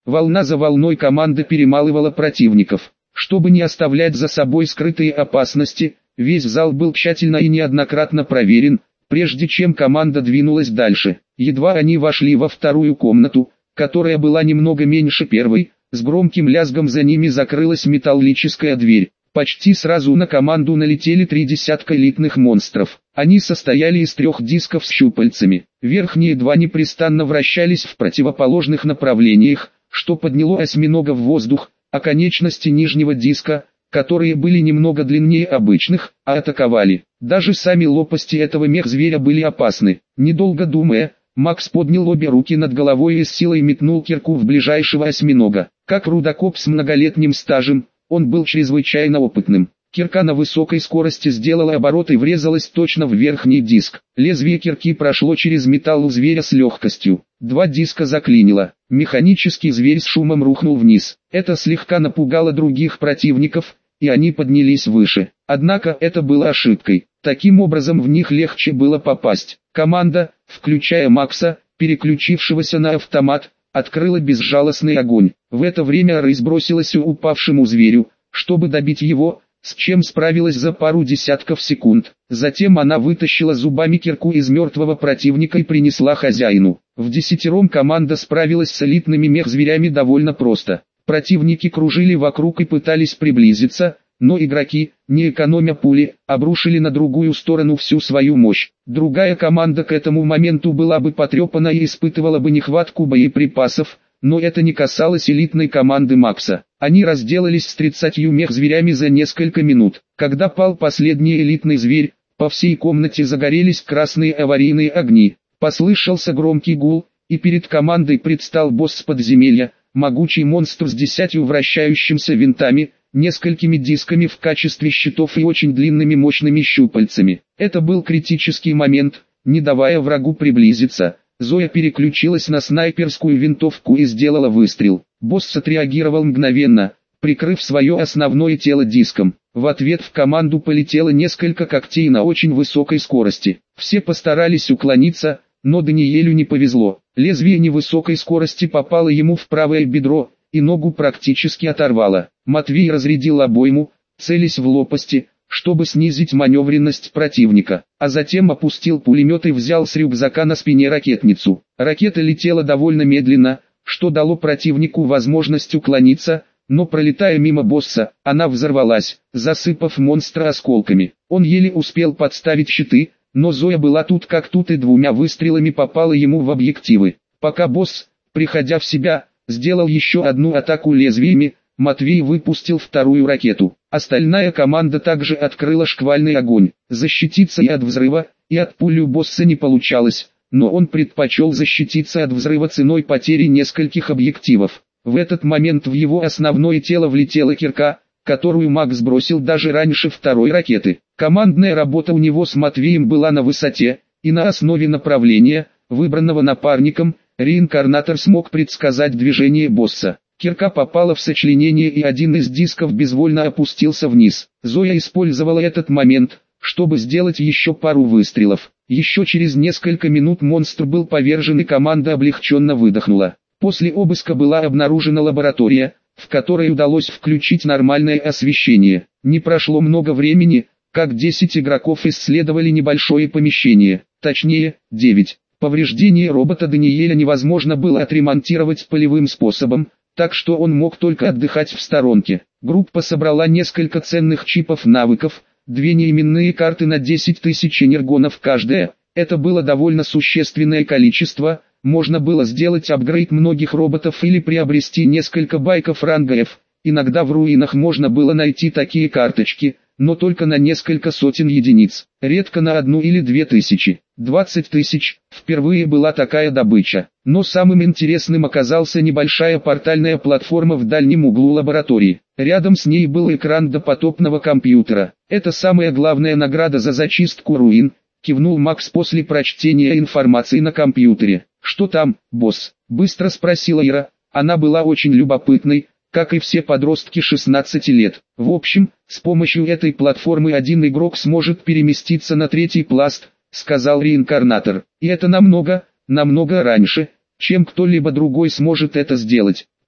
Волна за волной команда перемалывала противников. Чтобы не оставлять за собой скрытые опасности, весь зал был тщательно и неоднократно проверен, прежде чем команда двинулась дальше. Едва они вошли во вторую комнату, которая была немного меньше первой, с громким лязгом за ними закрылась металлическая дверь. Почти сразу на команду налетели 3 десятка элитных монстров. Они состояли из 3 дисков с щупальцами. Верхние 2 непрестанно вращались в противоположных направлениях, что подняло осьминога в воздух, а конечности нижнего диска, которые были немного длиннее обычных, атаковали. Даже сами лопасти этого мех-зверя были опасны. Недолго думая, Макс поднял обе руки над головой и с силой метнул кирку в ближайшего осьминога. Как рудокоп с многолетним стажем, он был чрезвычайно опытным. Кирка на высокой скорости сделала оборот и врезалась точно в верхний диск. Лезвие кирки прошло через металл у зверя с легкостью. 2 диска заклинило. Механический зверь с шумом рухнул вниз. Это слегка напугало других противников, и они поднялись выше. Однако это было ошибкой. Таким образом в них легче было попасть. Команда, включая Макса, переключившегося на автомат, открыла безжалостный огонь. В это время рысь бросилась к упавшему зверю, чтобы добить его, с чем справилась за пару десятков секунд. Затем она вытащила зубами кирку из мертвого противника и принесла хозяину. Вдесятером команда справилась с элитными мех-зверями довольно просто. Противники кружили вокруг и пытались приблизиться, но игроки, не экономя пули, обрушили на другую сторону всю свою мощь. Другая команда к этому моменту была бы потрепана и испытывала бы нехватку боеприпасов, но это не касалось элитной команды Макса. Они разделались с 30 мех-зверями за несколько минут. Когда пал последний элитный зверь, по всей комнате загорелись красные аварийные огни. Послышался громкий гул, и перед командой предстал босс подземелья, могучий монстр с 10 вращающимися винтами, несколькими дисками в качестве щитов и очень длинными мощными щупальцами. Это был критический момент. Не давая врагу приблизиться, Зоя переключилась на снайперскую винтовку и сделала выстрел. Босс отреагировал мгновенно, прикрыв свое основное тело диском. В ответ в команду полетело несколько когтей на очень высокой скорости. Все постарались уклониться, но Даниэлю не повезло. Лезвие невысокой скорости попало ему в правое бедро, и ногу практически оторвало. Матвей разрядил обойму, целясь в лопасти, чтобы снизить маневренность противника, а затем опустил пулемет и взял с рюкзака на спине ракетницу. Ракета летела довольно медленно, что дало противнику возможность уклониться, но пролетая мимо босса, она взорвалась, засыпав монстра осколками. Он еле успел подставить щиты, но Зоя была тут как тут и 2 выстрелами попала ему в объективы. Пока босс, приходя в себя, сделал еще одну атаку лезвиями, Матвей выпустил вторую ракету. Остальная команда также открыла шквальный огонь. Защититься и от взрыва, и от пули у босса не получалось, но он предпочел защититься от взрыва ценой потери нескольких объективов. В этот момент в его основное тело влетела кирка, которую Макс бросил даже раньше второй ракеты. Командная работа у него с Матвеем была на высоте, и на основе направления, выбранного напарником, реинкарнатор смог предсказать движение босса. Кирка попала в сочленение и один из дисков безвольно опустился вниз. Зоя использовала этот момент, чтобы сделать еще пару выстрелов. Еще через несколько минут монстр был повержен и команда облегченно выдохнула. После обыска была обнаружена лаборатория, в которой удалось включить нормальное освещение. Не прошло много времени, как 10 игроков исследовали небольшое помещение, точнее, 9. Повреждение робота Даниэля невозможно было отремонтировать полевым способом, так что он мог только отдыхать в сторонке. Группа собрала несколько ценных чипов навыков, 2 неименные карты на 10 тысяч энергонов каждая. Это было довольно существенное количество, можно было сделать апгрейд многих роботов или приобрести несколько байков ранга F. Иногда в руинах можно было найти такие карточки, но только на несколько сотен единиц, редко на 1 или 2 тысячи. 20 тысяч, впервые была такая добыча. Но самым интересным оказался небольшая портальная платформа в дальнем углу лаборатории. Рядом с ней был экран допотопного компьютера. Это самая главная награда за зачистку руин, кивнул Макс после прочтения информации на компьютере. Что там, босс? Быстро спросила Ира. Она была очень любопытной, как и все подростки 16 лет. В общем, с помощью этой платформы один игрок сможет переместиться на 3-й пласт, сказал реинкарнатор. И это намного раньше, чем кто-либо другой сможет это сделать.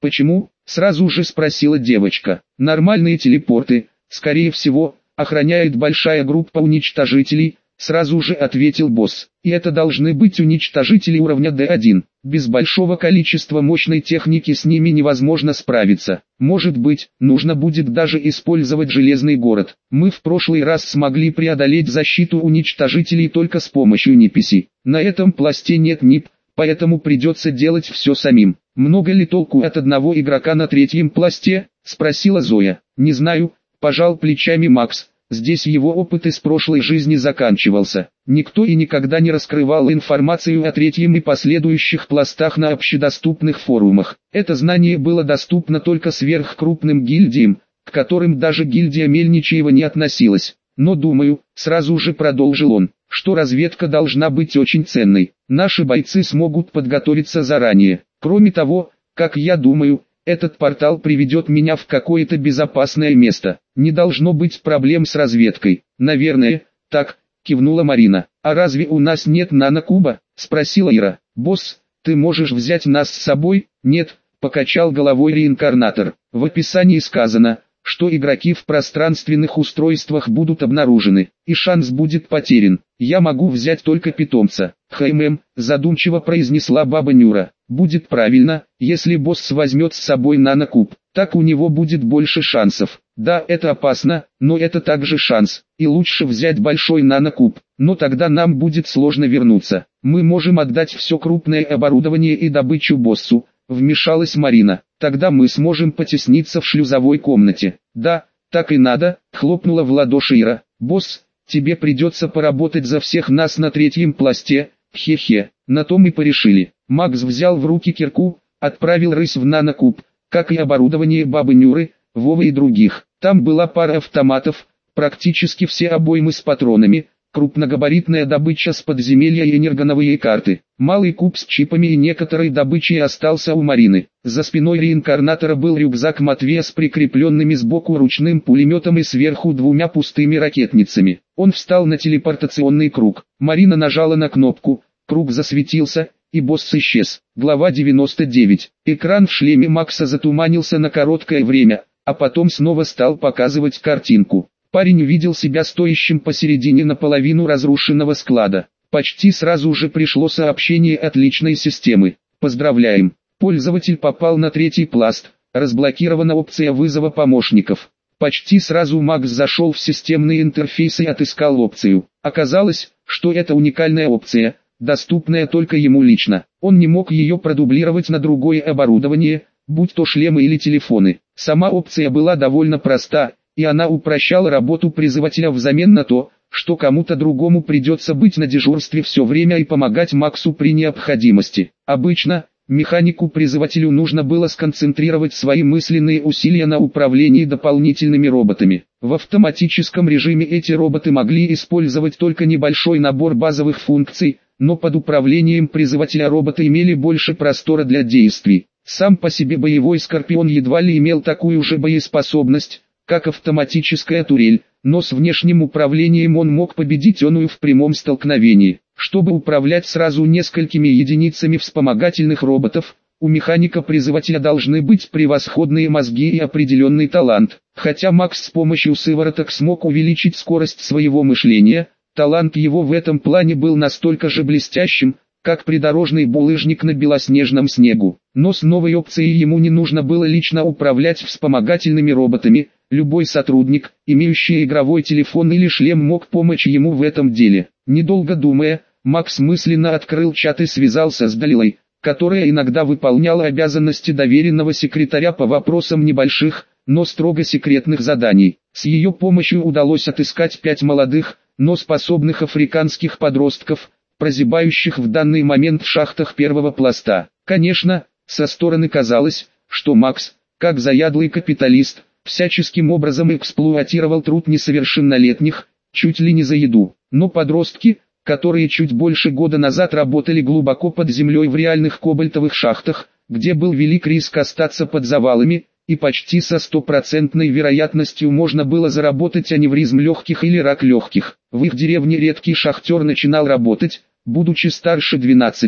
Почему? Сразу же спросила девочка. Нормальные телепорты, скорее всего, охраняет большая группа уничтожителей, сразу же ответил босс. И это должны быть уничтожители уровня D1. Без большого количества мощной техники с ними невозможно справиться. Может быть, нужно будет даже использовать железный город. Мы в прошлый раз смогли преодолеть защиту уничтожителей только с помощью NPC. На этом пласте нет НИП, поэтому придется делать все самим. Много ли толку от одного игрока на третьем пласте? Спросила Зоя. Не знаю, пожал плечами Макс. Здесь его опыт из прошлой жизни заканчивался. Никто и никогда не раскрывал информацию о третьем и последующих пластах на общедоступных форумах. Это знание было доступно только сверхкрупным гильдиям, к которым даже гильдия Мельничева не относилась. Но думаю, сразу же продолжил он, что разведка должна быть очень ценной. Наши бойцы смогут подготовиться заранее. Кроме того, как я думаю, этот портал приведет меня в какое-то безопасное место. Не должно быть проблем с разведкой. Наверное, так, кивнула Марина. А разве у нас нет нанокуба? Спросила Ира. Босс, ты можешь взять нас с собой? Нет, покачал головой реинкарнатор. В описании сказано, что игроки в пространственных устройствах будут обнаружены, и шанс будет потерян. Я могу взять только питомца. Задумчиво произнесла баба Нюра. Будет правильно, если босс возьмет с собой нанокуб, так у него будет больше шансов. Да, это опасно, но это также шанс, и лучше взять большой нанокуб, но тогда нам будет сложно вернуться. Мы можем отдать все крупное оборудование и добычу боссу, вмешалась Марина. Тогда мы сможем потесниться в шлюзовой комнате. Да, так и надо, хлопнула в ладоши Ира. Босс, тебе придется поработать за всех нас на третьем пласте. Хе-хе, на том и порешили. Макс взял в руки кирку, отправил рысь в нанокуб, как и оборудование бабы Нюры, Вовы и других. Там была пара автоматов, практически все обоймы с патронами, крупногабаритная добыча с подземелья и энергоновые карты. Малый куб с чипами и некоторой добычей остался у Марины. За спиной реинкарнатора был рюкзак Матвея с прикрепленными сбоку ручным пулеметом и сверху двумя пустыми ракетницами. Он встал на телепортационный круг. Марина нажала на кнопку, круг засветился, и босс исчез. Глава 99. Экран в шлеме Макса затуманился на короткое время, а потом снова стал показывать картинку. Парень увидел себя стоящим посередине наполовину разрушенного склада. Почти сразу же пришло сообщение от личной системы. Поздравляем, пользователь попал на третий пласт, разблокирована опция вызова помощников. Почти сразу Макс зашел в системный интерфейс и отыскал опцию. Оказалось, что это уникальная опция, доступная только ему лично. Он не мог ее продублировать на другое оборудование, будь то шлемы или телефоны. Сама опция была довольно проста, и она упрощала работу призывателя взамен на то, что кому-то другому придется быть на дежурстве все время и помогать Максу при необходимости. Обычно, механику-призывателю нужно было сконцентрировать свои мысленные усилия на управлении дополнительными роботами. В автоматическом режиме эти роботы могли использовать только небольшой набор базовых функций, но под управлением призывателя роботы имели больше простора для действий. Сам по себе боевой Скорпион едва ли имел такую же боеспособность, как автоматическая турель, но с внешним управлением он мог победить оную в прямом столкновении. Чтобы управлять сразу несколькими единицами вспомогательных роботов, у механика-призывателя должны быть превосходные мозги и определенный талант. Хотя Макс с помощью сывороток смог увеличить скорость своего мышления, талант его в этом плане был настолько же блестящим, как придорожный булыжник на белоснежном снегу. Но с новой опцией ему не нужно было лично управлять вспомогательными роботами. Любой сотрудник, имеющий игровой телефон или шлем, мог помочь ему в этом деле. Недолго думая, Макс мысленно открыл чат и связался с Далилой, которая иногда выполняла обязанности доверенного секретаря по вопросам небольших, но строго секретных заданий. С ее помощью удалось отыскать 5 молодых, но способных африканских подростков, прозябающих в данный момент в шахтах первого пласта. Конечно, со стороны казалось, что Макс, как заядлый капиталист, всяческим образом эксплуатировал труд несовершеннолетних, чуть ли не за еду. Но подростки, которые чуть больше года назад работали глубоко под землей в реальных кобальтовых шахтах, где был велик риск остаться под завалами, и почти со 100% вероятностью можно было заработать аневризм легких или рак легких. В их деревне редкий шахтер начинал работать, будучи старше 12,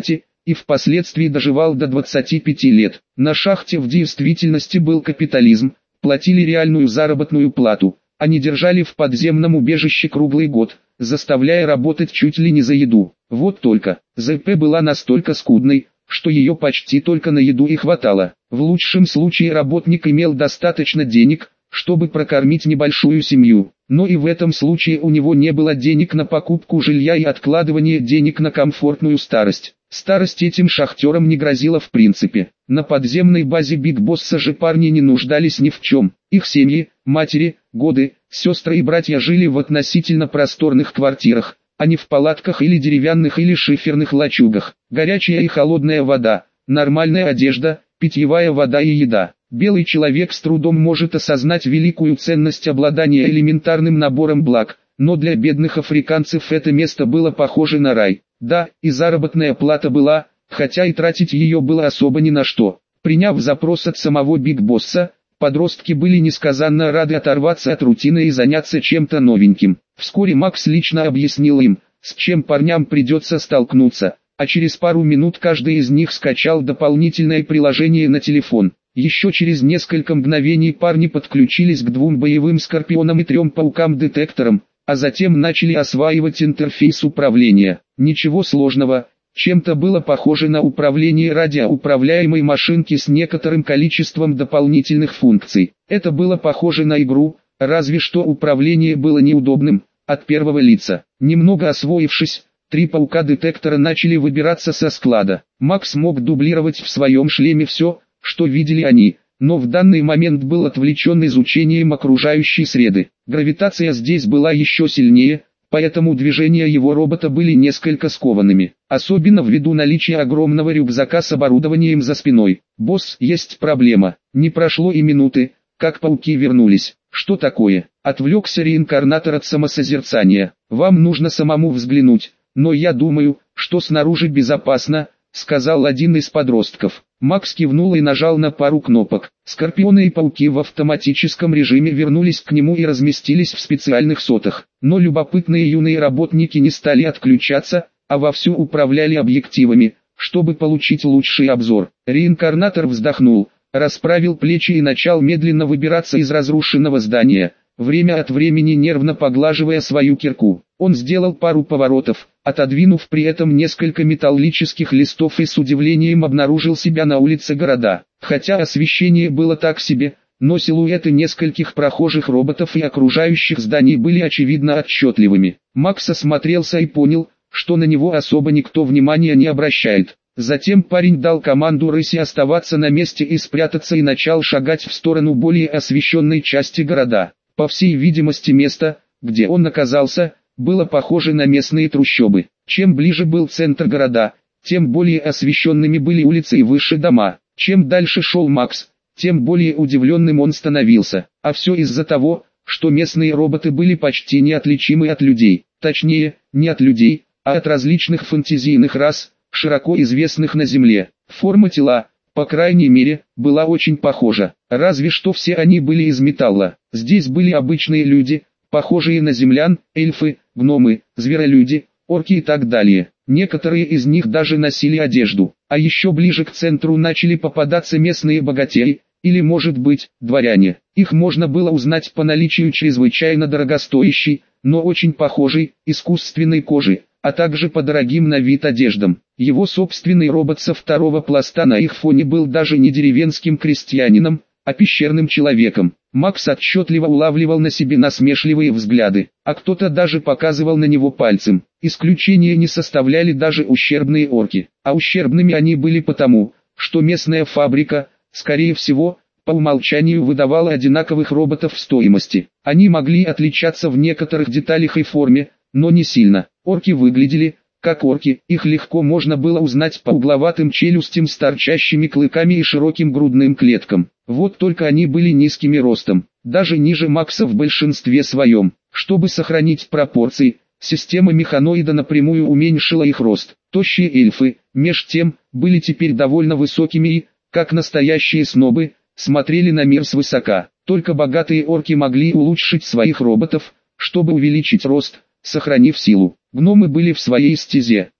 и впоследствии доживал до 25 лет. На шахте в действительности был капитализм, платили реальную заработную плату, они держали в подземном убежище круглый год, заставляя работать чуть ли не за еду. Вот только, ЗП была настолько скудной, что ее почти только на еду и хватало. В лучшем случае работник имел достаточно денег, чтобы прокормить небольшую семью, но и в этом случае у него не было денег на покупку жилья и откладывание денег на комфортную старость. Старость этим шахтерам не грозила в принципе. На подземной базе Биг Босса же парни не нуждались ни в чем. Их семьи, матери, годы, сестры и братья жили в относительно просторных квартирах, а не в палатках или деревянных или шиферных лачугах. Горячая и холодная вода, нормальная одежда, питьевая вода и еда. Белый человек с трудом может осознать великую ценность обладания элементарным набором благ, но для бедных африканцев это место было похоже на рай. Да, и заработная плата была, хотя и тратить ее было особо ни на что. Приняв запрос от самого Биг Босса, подростки были несказанно рады оторваться от рутины и заняться чем-то новеньким. Вскоре Макс лично объяснил им, с чем парням придется столкнуться, а через пару минут каждый из них скачал дополнительное приложение на телефон. Еще через несколько мгновений парни подключились к 2 боевым скорпионам и 3 паукам-детекторам, а затем начали осваивать интерфейс управления. Ничего сложного, чем-то было похоже на управление радиоуправляемой машинки с некоторым количеством дополнительных функций. Это было похоже на игру, разве что управление было неудобным, от первого лица. Немного освоившись, 3 паука-детектора начали выбираться со склада. Макс мог дублировать в своем шлеме все, что видели они, но в данный момент был отвлечен изучением окружающей среды. Гравитация здесь была еще сильнее, поэтому движения его робота были несколько скованными, особенно ввиду наличия огромного рюкзака с оборудованием за спиной. «Босс, есть проблема». Не прошло и минуты, как пауки вернулись. «Что такое?» Отвлекся реинкарнатор от самосозерцания. «Вам нужно самому взглянуть, но я думаю, что снаружи безопасно», сказал один из подростков. Макс кивнул и нажал на пару кнопок. Скорпионы и пауки в автоматическом режиме вернулись к нему и разместились в специальных сотах. Но любопытные юные работники не стали отключаться, а вовсю управляли объективами, чтобы получить лучший обзор. Реинкарнатор вздохнул, расправил плечи и начал медленно выбираться из разрушенного здания, время от времени нервно поглаживая свою кирку. Он сделал пару поворотов, отодвинув при этом несколько металлических листов и с удивлением обнаружил себя на улице города. Хотя освещение было так себе, но силуэты нескольких прохожих роботов и окружающих зданий были очевидно отчетливыми. Макс осмотрелся и понял, что на него особо никто внимания не обращает. Затем парень дал команду рыси оставаться на месте и спрятаться и начал шагать в сторону более освещенной части города. По всей видимости место, где он оказался, было похоже на местные трущобы. Чем ближе был центр города, тем более освещенными были улицы и выше дома. Чем дальше шел Макс, тем более удивленным он становился. А все из-за того, что местные роботы были почти неотличимы от людей. Точнее, не от людей, а от различных фантазийных рас, широко известных на Земле. Форма тела, по крайней мере, была очень похожа. Разве что все они были из металла. Здесь были обычные люди, похожие на землян, эльфы, гномы, зверолюди, орки и так далее. Некоторые из них даже носили одежду. А еще ближе к центру начали попадаться местные богатеи, или может быть, дворяне. Их можно было узнать по наличию чрезвычайно дорогостоящей, но очень похожей, искусственной кожи, а также по дорогим на вид одеждам. Его собственный робот со второго пласта на их фоне был даже не деревенским крестьянином, а пещерным человеком. Макс отчетливо улавливал на себе насмешливые взгляды, а кто-то даже показывал на него пальцем. Исключения не составляли даже ущербные орки, а ущербными они были потому, что местная фабрика, скорее всего, по умолчанию выдавала одинаковых роботов в стоимости. Они могли отличаться в некоторых деталях и форме, но не сильно. Орки выглядели, как орки, их легко можно было узнать по угловатым челюстям с торчащими клыками и широким грудным клеткам. Вот только они были низкими ростом, даже ниже Макса в большинстве своем. Чтобы сохранить пропорции, система механоида напрямую уменьшила их рост. Тощие эльфы, меж тем, были теперь довольно высокими и, как настоящие снобы, смотрели на мир свысока. Только богатые орки могли улучшить своих роботов, чтобы увеличить рост, сохранив силу. Гномы были в своей стезе.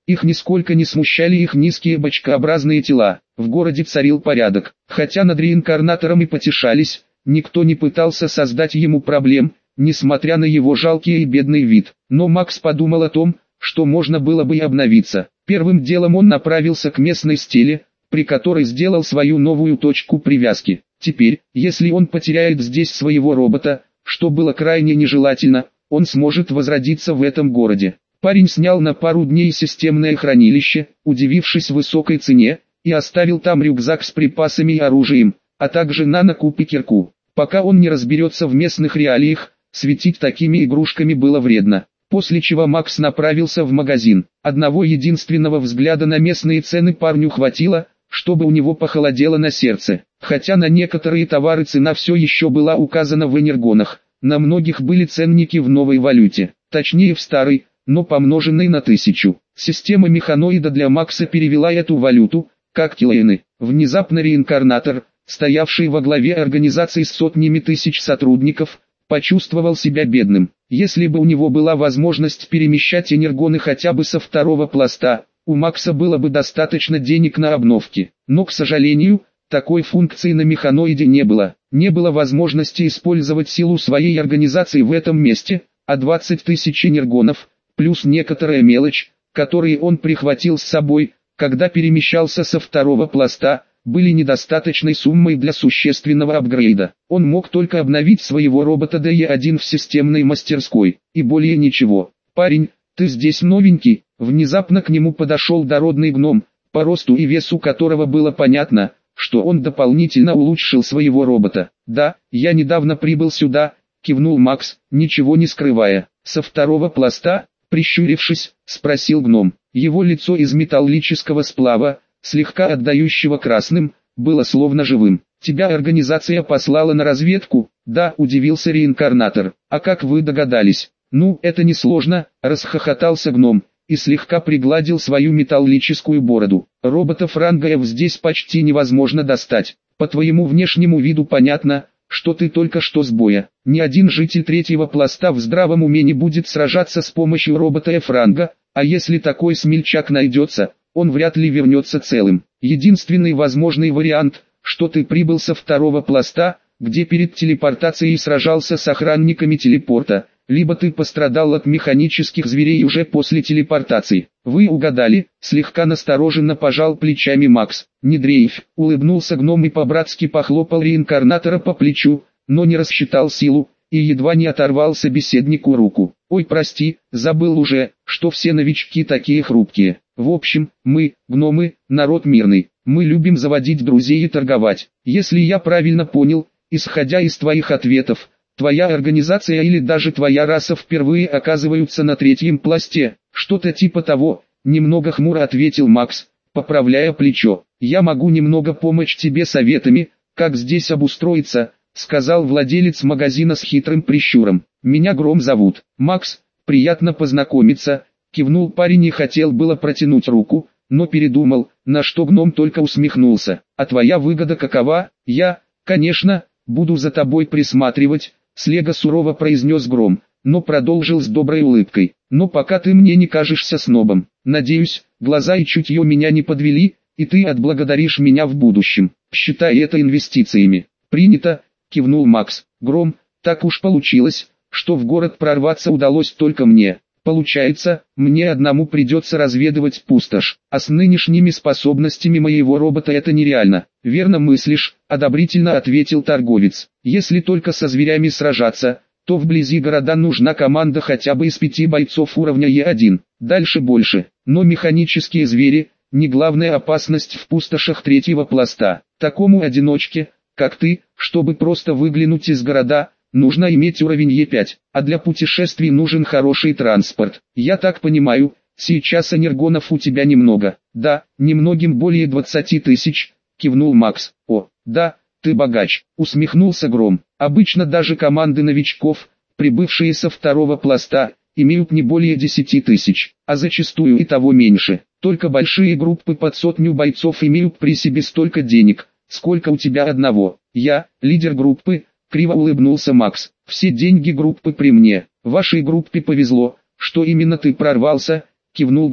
Их нисколько не смущали их низкие бочкообразные тела. В городе царил порядок. Хотя над реинкарнатором и потешались, никто не пытался создать ему проблем, несмотря на его жалкий и бедный вид. Но Макс подумал о том, что можно было бы и обновиться. Первым делом он направился к местной стеле, при которой сделал свою новую точку привязки. Теперь, если он потеряет здесь своего робота, что было крайне нежелательно, он сможет возродиться в этом городе. Парень снял на пару дней системное хранилище, удивившись высокой цене, и оставил там рюкзак с припасами и оружием, а также нанокуб и кирку. Пока он не разберется в местных реалиях, светить такими игрушками было вредно. После чего Макс направился в магазин. Одного единственного взгляда на местные цены парню хватило, чтобы у него похолодело на сердце. Хотя на некоторые товары цена все еще была указана в энергонах, на многих были ценники в новой валюте, точнее в старой, но помноженной на 1000. Система механоида для Макса перевела эту валюту, как килоины. Внезапно реинкарнатор, стоявший во главе организации с сотнями тысяч сотрудников, почувствовал себя бедным. Если бы у него была возможность перемещать энергоны хотя бы со второго пласта, у Макса было бы достаточно денег на обновки. Но, к сожалению, такой функции на механоиде не было. Не было возможности использовать силу своей организации в этом месте, а 20 тысяч энергонов, плюс некоторая мелочь, которые он прихватил с собой, когда перемещался со второго пласта, были недостаточной суммой для существенного апгрейда. Он мог только обновить своего робота DE1 в системной мастерской, и более ничего. «Парень, ты здесь новенький?» Внезапно к нему подошел дородный гном, по росту и весу которого было понятно, что он дополнительно улучшил своего робота. «Да, я недавно прибыл сюда», — кивнул Макс, ничего не скрывая. «Со второго пласта?» — прищурившись, спросил гном. Его лицо из металлического сплава, слегка отдающего красным, было словно живым. «Тебя организация послала на разведку?» «Да», — удивился реинкарнатор. «А как вы догадались?» «Ну, это несложно», — расхохотался гном, и слегка пригладил свою металлическую бороду. «Роботов рангаев здесь почти невозможно достать. По твоему внешнему виду понятно, что ты только что с боя. Ни один житель третьего пласта в здравом уме не будет сражаться с помощью робота F-ранга, а если такой смельчак найдется, он вряд ли вернется целым. Единственный возможный вариант, что ты прибыл со второго пласта, где перед телепортацией сражался с охранниками телепорта, либо ты пострадал от механических зверей уже после телепортации». «Вы угадали», — слегка настороженно пожал плечами Макс. «Не дрейфь», — улыбнулся гном и по-братски похлопал реинкарнатора по плечу, но не рассчитал силу, и едва не оторвал собеседнику руку. «Ой, прости, забыл уже, что все новички такие хрупкие. В общем, мы, гномы, народ мирный, мы любим заводить друзей и торговать. Если я правильно понял, исходя из твоих ответов, твоя организация или даже твоя раса впервые оказываются на третьем пласте». «Что-то типа того», — немного хмуро ответил Макс, поправляя плечо. «Я могу немного помочь тебе советами, как здесь обустроиться», — сказал владелец магазина с хитрым прищуром. «Меня Гром зовут». «Макс, приятно познакомиться», — кивнул парень и хотел было протянуть руку, но передумал, на что гном только усмехнулся. «А твоя выгода какова?» «Я, конечно, буду за тобой присматривать», — слегка сурово произнес Гром, но продолжил с доброй улыбкой. «Но пока ты мне не кажешься снобом. Надеюсь, глаза и чутье меня не подвели, и ты отблагодаришь меня в будущем. Считай это инвестициями». «Принято», — кивнул Макс. «Гром, так уж получилось, что в город прорваться удалось только мне. Получается, мне одному придется разведывать пустошь, а с нынешними способностями моего робота это нереально». «Верно мыслишь», — одобрительно ответил торговец. «Если только со зверями сражаться, то вблизи города нужна команда хотя бы из 5 бойцов уровня Е1, дальше больше. Но механические звери — не главная опасность в пустошах третьего пласта. Такому одиночке, как ты, чтобы просто выглянуть из города, нужно иметь уровень Е5, а для путешествий нужен хороший транспорт. Я так понимаю, сейчас энергонов у тебя немного». «Да, немногим более 20 тысяч», — кивнул Макс. «О, да, ты богач», — усмехнулся Гром. «Обычно даже команды новичков, прибывшие со второго пласта, имеют не более 10 тысяч, а зачастую и того меньше. Только большие группы под 100 бойцов имеют при себе столько денег, сколько у тебя одного. Я, лидер группы», — криво улыбнулся Макс. «Все деньги группы при мне. Вашей группе повезло, что именно ты прорвался», — кивнул гном.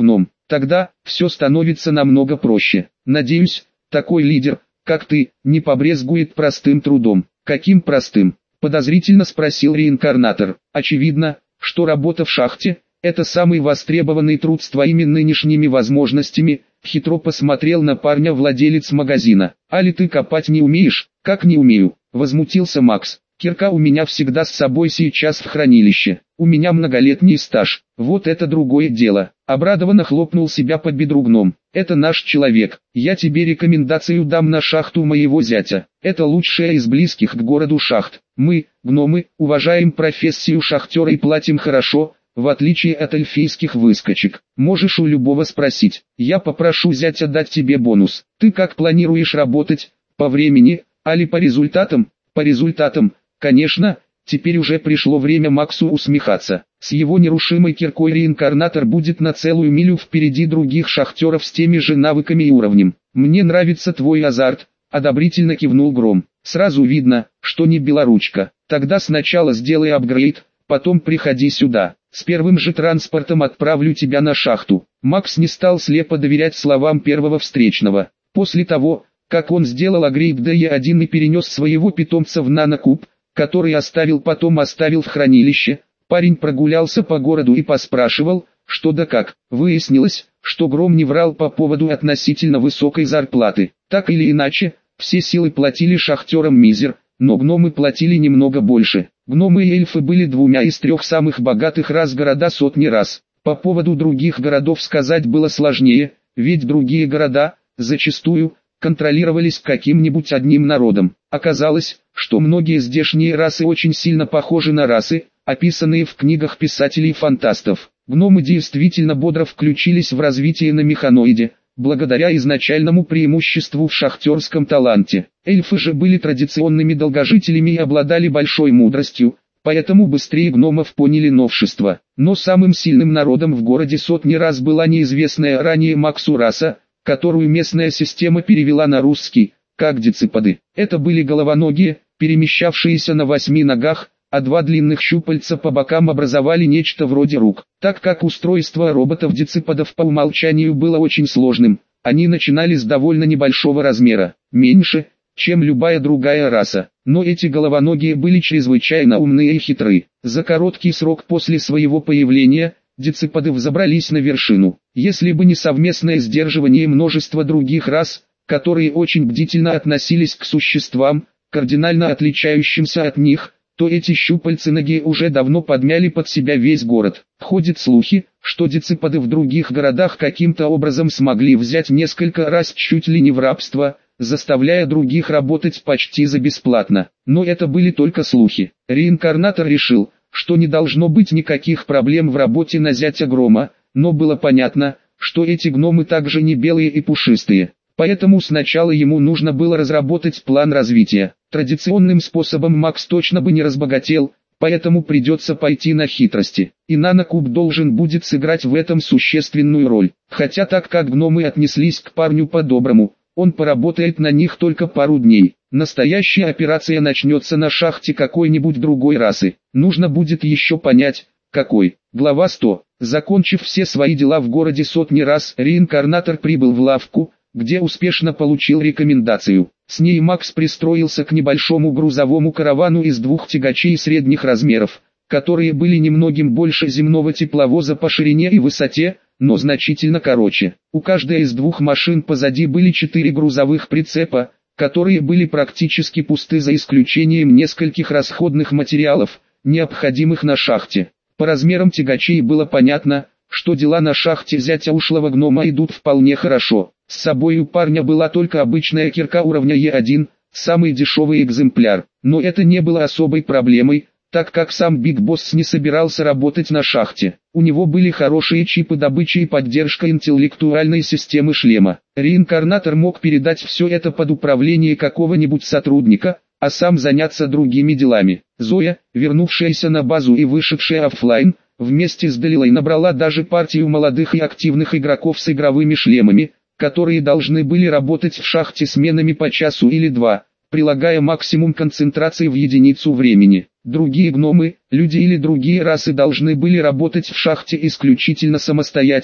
Тогда все становится намного проще. Надеюсь, такой лидер, как ты, не побрезгует простым трудом. Каким простым? Подозрительно спросил реинкарнатор. Очевидно, что работа в шахте – это самый востребованный труд с твоими нынешними возможностями. Хитро посмотрел на парня владелец магазина. Али ты копать не умеешь? Как не умею? Возмутился Макс. Кирка у меня всегда с собой сейчас в хранилище. У меня многолетний стаж. Вот это другое дело. Обрадованно хлопнул себя по бедру гном. Это наш человек. Я тебе рекомендацию дам на шахту моего зятя. Это лучшая из близких к городу шахт. Мы, гномы, уважаем профессию шахтера и платим хорошо, в отличие от эльфийских выскочек. Можешь у любого спросить. Я попрошу зятя дать тебе бонус. Ты как планируешь работать? По времени, али по результатам? По результатам. Конечно, теперь уже пришло время Максу усмехаться. С его нерушимой киркой реинкарнатор будет на целую милю впереди других шахтеров с теми же навыками и уровнем. «Мне нравится твой азарт», — одобрительно кивнул Гром. «Сразу видно, что не белоручка. Тогда сначала сделай апгрейд, потом приходи сюда. С первым же транспортом отправлю тебя на шахту». Макс не стал слепо доверять словам первого встречного. После того, как он сделал апгрейд DE1 и перенес своего питомца в нанокуб, который потом оставил в хранилище, парень прогулялся по городу и поспрашивал, что да как. Выяснилось, что Гром не врал по поводу относительно высокой зарплаты. Так или иначе, все силы платили шахтерам мизер, но гномы платили немного больше. Гномы и эльфы были двумя из трех самых богатых рас города сотни раз. По поводу других городов сказать было сложнее, ведь другие города, зачастую, контролировались каким-нибудь одним народом. Оказалось, что многие здешние расы очень сильно похожи на расы, описанные в книгах писателей-фантастов. Гномы действительно бодро включились в развитие на механоиде, благодаря изначальному преимуществу в шахтерском таланте. Эльфы же были традиционными долгожителями и обладали большой мудростью, поэтому быстрее гномов поняли новшество. Но самым сильным народом в городе сотни раз была неизвестная ранее Максу раса, которую местная система перевела на русский, как дециподы. Это были головоногие, перемещавшиеся на 8 ногах, а 2 длинных щупальца по бокам образовали нечто вроде рук. Так как устройство роботов-дециподов по умолчанию было очень сложным, они начинали с довольно небольшого размера, меньше, чем любая другая раса. Но эти головоногие были чрезвычайно умные и хитрые. За короткий срок после своего появления, дециподы взобрались на вершину. Если бы не совместное сдерживание множества других рас, которые очень бдительно относились к существам, кардинально отличающимся от них, то эти щупальцы-ноги уже давно подмяли под себя весь город. Ходят слухи, что дециподы в других городах каким-то образом смогли взять несколько рас чуть ли не в рабство, заставляя других работать почти за бесплатно. Но это были только слухи. Реинкарнатор решил, что не должно быть никаких проблем в работе на зятя Грома, но было понятно, что эти гномы также не белые и пушистые. Поэтому сначала ему нужно было разработать план развития. Традиционным способом Макс точно бы не разбогател, поэтому придется пойти на хитрости. И нанокуб должен будет сыграть в этом существенную роль. Хотя так как гномы отнеслись к парню по-доброму, он поработает на них только пару дней. Настоящая операция начнется на шахте какой-нибудь другой расы. Нужно будет еще понять, какой. Глава 100. Закончив все свои дела в городе сотни раз, реинкарнатор прибыл в лавку, где успешно получил рекомендацию. С ней Макс пристроился к небольшому грузовому каравану из 2 тягачей средних размеров, которые были немногим больше земного тепловоза по ширине и высоте, но значительно короче. У каждой из 2 машин позади были 4 грузовых прицепа, которые были практически пусты за исключением нескольких расходных материалов, необходимых на шахте. По размерам тягачей было понятно, что дела на шахте зятя ушлого гнома идут вполне хорошо. С собой у парня была только обычная кирка уровня Е1, самый дешевый экземпляр. Но это не было особой проблемой, так как сам Биг Босс не собирался работать на шахте. У него были хорошие чипы добычи и поддержка интеллектуальной системы шлема. Реинкарнатор мог передать все это под управление какого-нибудь сотрудника, а сам заняться другими делами. Зоя, вернувшаяся на базу и вышедшая оффлайн, вместе с Далилой набрала даже партию молодых и активных игроков с игровыми шлемами, которые должны были работать в шахте сменами по часу или 2, прилагая максимум концентрации в единицу времени. Другие гномы, люди или другие расы должны были работать в шахте исключительно самостоятельно,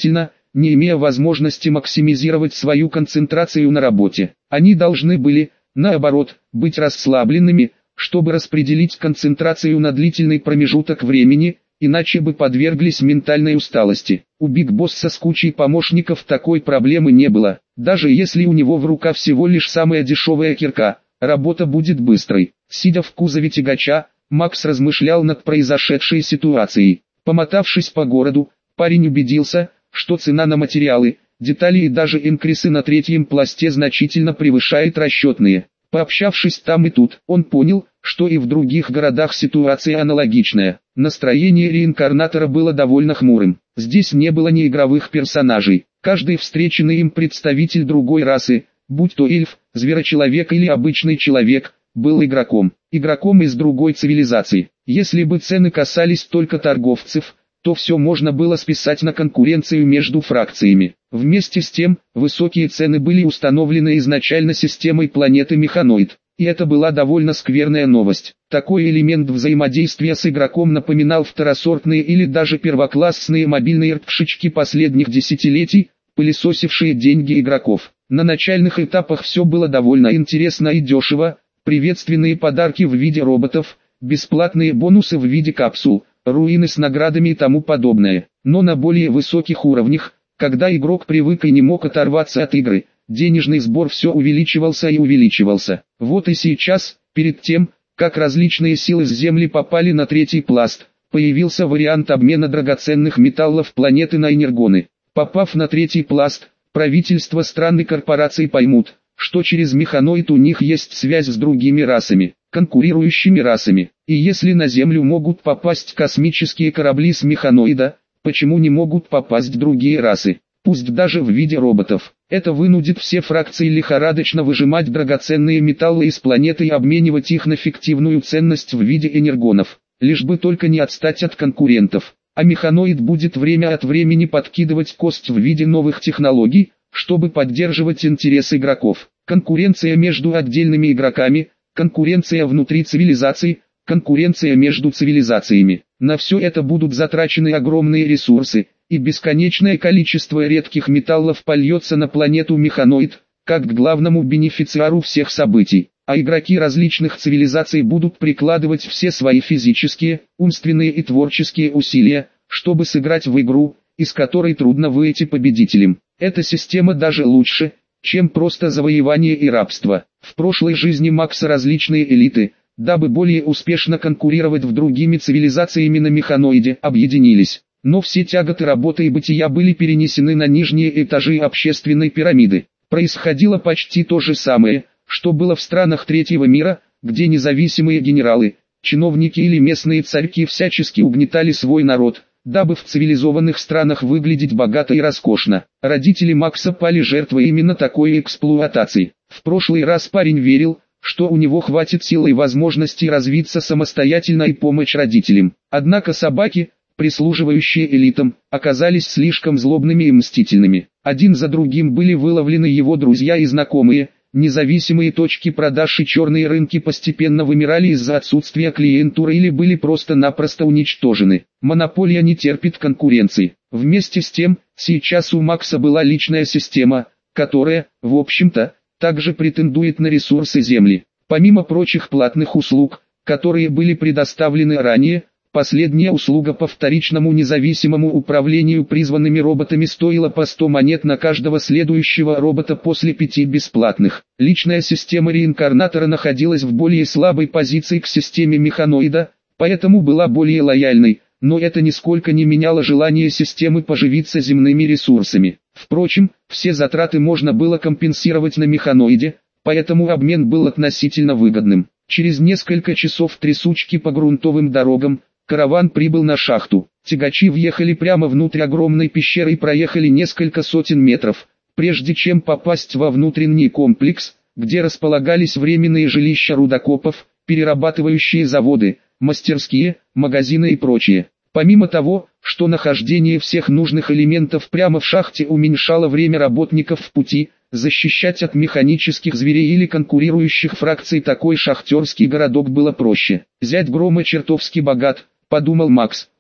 не имея возможности максимизировать свою концентрацию на работе. Они должны были, наоборот, быть расслабленными, чтобы распределить концентрацию на длительный промежуток времени, иначе бы подверглись ментальной усталости. У Биг Босса с кучей помощников такой проблемы не было. Даже если у него в руках всего лишь самая дешевая кирка, работа будет быстрой. Сидя в кузове тягача, Макс размышлял над произошедшей ситуацией. Помотавшись по городу, парень убедился, что цена на материалы, детали и даже инкрисы на третьем пласте значительно превышает расчетные. Пообщавшись там и тут, он понял, что и в других городах ситуация аналогичная. Настроение реинкарнатора было довольно хмурым. Здесь не было ни игровых персонажей. Каждый встреченный им представитель другой расы, будь то эльф, зверочеловек или обычный человек, был игроком. Игроком из другой цивилизации. Если бы цены касались только торговцев, то все можно было списать на конкуренцию между фракциями. Вместе с тем, высокие цены были установлены изначально системой планеты Механоид. И это была довольно скверная новость. Такой элемент взаимодействия с игроком напоминал второсортные или даже первоклассные мобильные ртшечки последних десятилетий, пылесосившие деньги игроков. На начальных этапах все было довольно интересно и дешево, приветственные подарки в виде роботов, бесплатные бонусы в виде капсул, руины с наградами и тому подобное. Но на более высоких уровнях, когда игрок привык и не мог оторваться от игры, денежный сбор все увеличивался и увеличивался. Вот и сейчас, перед тем, как различные силы с Земли попали на третий пласт, появился вариант обмена драгоценных металлов планеты на энергоны. Попав на третий пласт, правительства стран и корпораций поймут, что через механоид у них есть связь с другими расами, конкурирующими расами. И если на Землю могут попасть космические корабли с механоида, почему не могут попасть другие расы, пусть даже в виде роботов? Это вынудит все фракции лихорадочно выжимать драгоценные металлы из планеты и обменивать их на фиктивную ценность в виде энергонов, лишь бы только не отстать от конкурентов. А механоид будет время от времени подкидывать кость в виде новых технологий, чтобы поддерживать интерес игроков. Конкуренция между отдельными игроками, конкуренция внутри цивилизаций, конкуренция между цивилизациями. На все это будут затрачены огромные ресурсы, и бесконечное количество редких металлов польется на планету Механоид, как к главному бенефициару всех событий. А игроки различных цивилизаций будут прикладывать все свои физические, умственные и творческие усилия, чтобы сыграть в игру, из которой трудно выйти победителем. Эта система даже лучше, чем просто завоевание и рабство. В прошлой жизни Макса различные элиты, дабы более успешно конкурировать с другими цивилизациями на Механоиде, объединились. Но все тяготы работы и бытия были перенесены на нижние этажи общественной пирамиды. Происходило почти то же самое, что было в странах третьего мира, где независимые генералы, чиновники или местные царьки всячески угнетали свой народ, дабы в цивилизованных странах выглядеть богато и роскошно. Родители Макса пали жертвой именно такой эксплуатации. В прошлый раз парень верил, что у него хватит сил и возможностей развиться самостоятельно и помочь родителям. Однако собаки, прислуживающие элитам, оказались слишком злобными и мстительными. Один за другим были выловлены его друзья и знакомые. Независимые точки продаж и черные рынки постепенно вымирали из-за отсутствия клиентуры или были просто-напросто уничтожены. Монополия не терпит конкуренции. Вместе с тем, сейчас у Макса была личная система, которая, в общем-то, также претендует на ресурсы Земли. Помимо прочих платных услуг, которые были предоставлены ранее, последняя услуга по вторичному независимому управлению призванными роботами стоила по 100 монет на каждого следующего робота после 5 бесплатных. Личная система реинкарнатора находилась в более слабой позиции к системе механоида, поэтому была более лояльной, но это нисколько не меняло желание системы поживиться земными ресурсами. Впрочем, все затраты можно было компенсировать на механоиде, поэтому обмен был относительно выгодным. Через несколько часов трясучки по грунтовым дорогам, караван прибыл на шахту. Тягачи въехали прямо внутрь огромной пещеры и проехали несколько сотен метров, прежде чем попасть во внутренний комплекс, где располагались временные жилища рудокопов, перерабатывающие заводы, мастерские, магазины и прочее. Помимо того, что нахождение всех нужных элементов прямо в шахте уменьшало время работников в пути, защищать от механических зверей или конкурирующих фракций такой шахтерский городок было проще. Зять Грома чертовски богат, подумал Макс,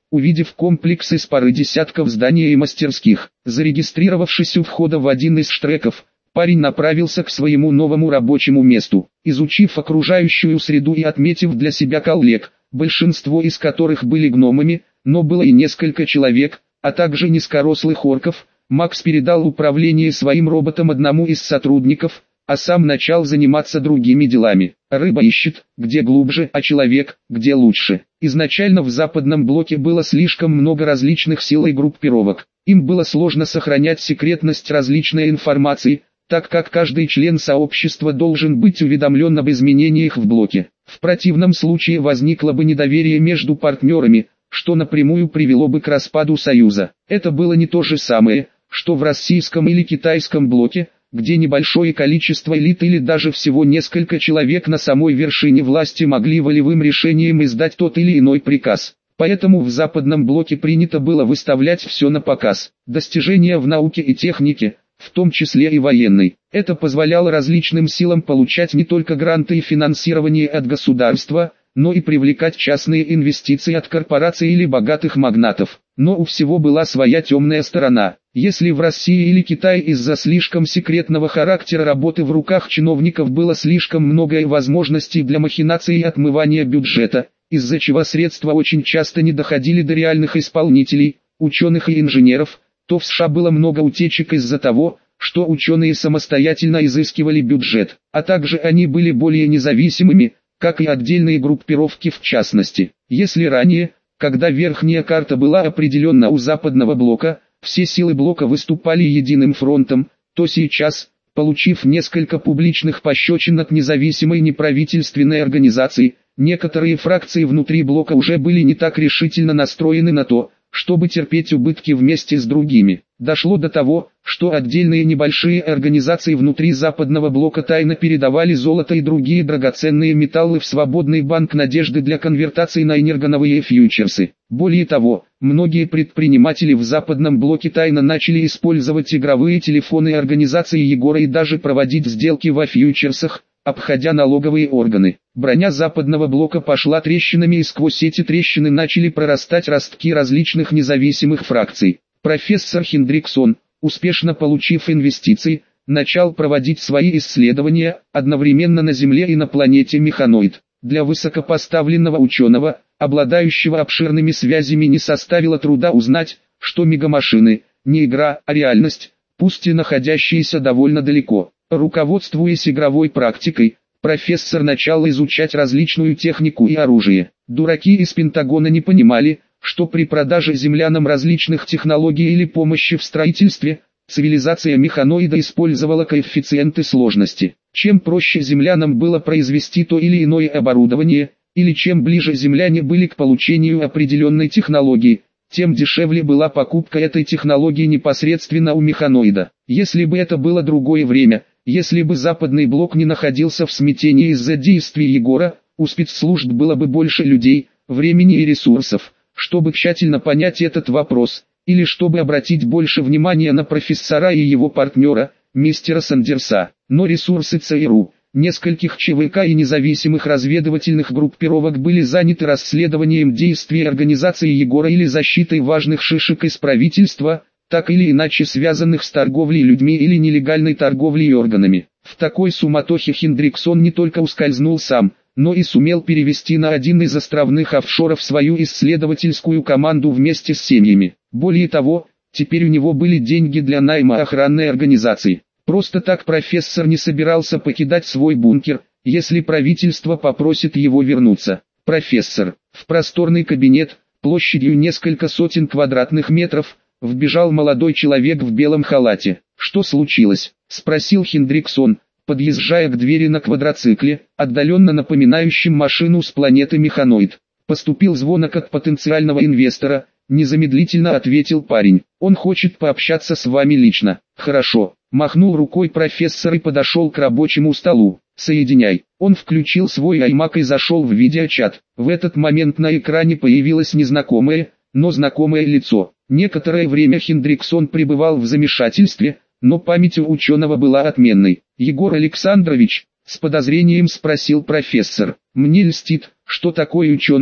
увидев комплекс из пары десятков зданий и мастерских. Зарегистрировавшись у входа в один из штреков, парень направился к своему новому рабочему месту. Изучив окружающую среду и отметив для себя коллег, большинство из которых были гномами, но было и несколько человек, а также низкорослых орков, Макс передал управление своим роботом одному из сотрудников, а сам начал заниматься другими делами. Рыба ищет, где глубже, а человек, где лучше. Изначально в западном блоке было слишком много различных сил и группировок. Им было сложно сохранять секретность различной информации, так как каждый член сообщества должен быть уведомлен об изменениях в блоке. В противном случае возникло бы недоверие между партнерами, что напрямую привело бы к распаду союза. Это было не то же самое, что в российском или китайском блоке, где небольшое количество элит или даже всего несколько человек на самой вершине власти могли волевым решением издать тот или иной приказ. Поэтому в западном блоке принято было выставлять все на показ. Достижения в науке и технике, в том числе и военной. Это позволяло различным силам получать не только гранты и финансирование от государства, но и привлекать частные инвестиции от корпораций или богатых магнатов. Но у всего была своя темная сторона. Если в России или Китае из-за слишком секретного характера работы в руках чиновников было слишком много и возможностей для махинаций и отмывания бюджета, из-за чего средства очень часто не доходили до реальных исполнителей, ученых и инженеров, то в США было много утечек из-за того, что ученые самостоятельно изыскивали бюджет, а также они были более независимыми, как и отдельные группировки в частности. Если ранее, когда верхняя карта была определена у западного блока, все силы блока выступали единым фронтом, то сейчас, получив несколько публичных пощечин от независимой неправительственной организации, некоторые фракции внутри блока уже были не так решительно настроены на то, чтобы терпеть убытки вместе с другими. Дошло до того, что отдельные небольшие организации внутри западного блока тайно передавали золото и другие драгоценные металлы в свободный банк надежды для конвертации на энергоновые фьючерсы. Более того, многие предприниматели в западном блоке тайно начали использовать игровые телефоны организации Егора и даже проводить сделки во фьючерсах, обходя налоговые органы. Броня западного блока пошла трещинами, и сквозь эти трещины начали прорастать ростки различных независимых фракций. Профессор Хендриксон, успешно получив инвестиции, начал проводить свои исследования одновременно на Земле и на планете Механоид. Для высокопоставленного ученого, обладающего обширными связями, не составило труда узнать, что мегамашины – не игра, а реальность, пусть и находящиеся довольно далеко. Руководствуясь игровой практикой, профессор начал изучать различную технику и оружие. Дураки из Пентагона не понимали, что при продаже землянам различных технологий или помощи в строительстве, цивилизация Механоида использовала коэффициенты сложности. Чем проще землянам было произвести то или иное оборудование, или чем ближе земляне были к получению определенной технологии, тем дешевле была покупка этой технологии непосредственно у Механоида. Если бы это было другое время, если бы западный блок не находился в смятении из-за действий Егора, у спецслужб было бы больше людей, времени и ресурсов, чтобы тщательно понять этот вопрос, или чтобы обратить больше внимания на профессора и его партнера, мистера Сандерса. Но ресурсы ЦРУ, нескольких ЧВК и независимых разведывательных группировок были заняты расследованием действий организации Егора или защитой важных шишек из правительства, так или иначе связанных с торговлей людьми или нелегальной торговлей органами. В такой суматохе Хендриксон не только ускользнул сам, но и сумел перевести на один из островных офшоров свою исследовательскую команду вместе с семьями. Более того, теперь у него были деньги для найма охранной организации. Просто так профессор не собирался покидать свой бункер, если правительство попросит его вернуться. Профессор, в просторный кабинет, площадью несколько сотен квадратных метров, вбежал молодой человек в белом халате. «Что случилось?» – спросил Хендриксон, подъезжая к двери на квадроцикле, отдаленно напоминающем машину с планеты Механоид. «Поступил звонок от потенциального инвестора», – незамедлительно ответил парень. «Он хочет пообщаться с вами лично». «Хорошо», – махнул рукой профессор и подошел к рабочему столу. «Соединяй». Он включил свой iMac и зашел в видеочат. В этот момент на экране появилось незнакомое, но знакомое лицо. Некоторое время Хендриксон пребывал в замешательстве, но память у ученого была отменной. «Егор Александрович?» – с подозрением спросил профессор. «Мне льстит, что такой ученый,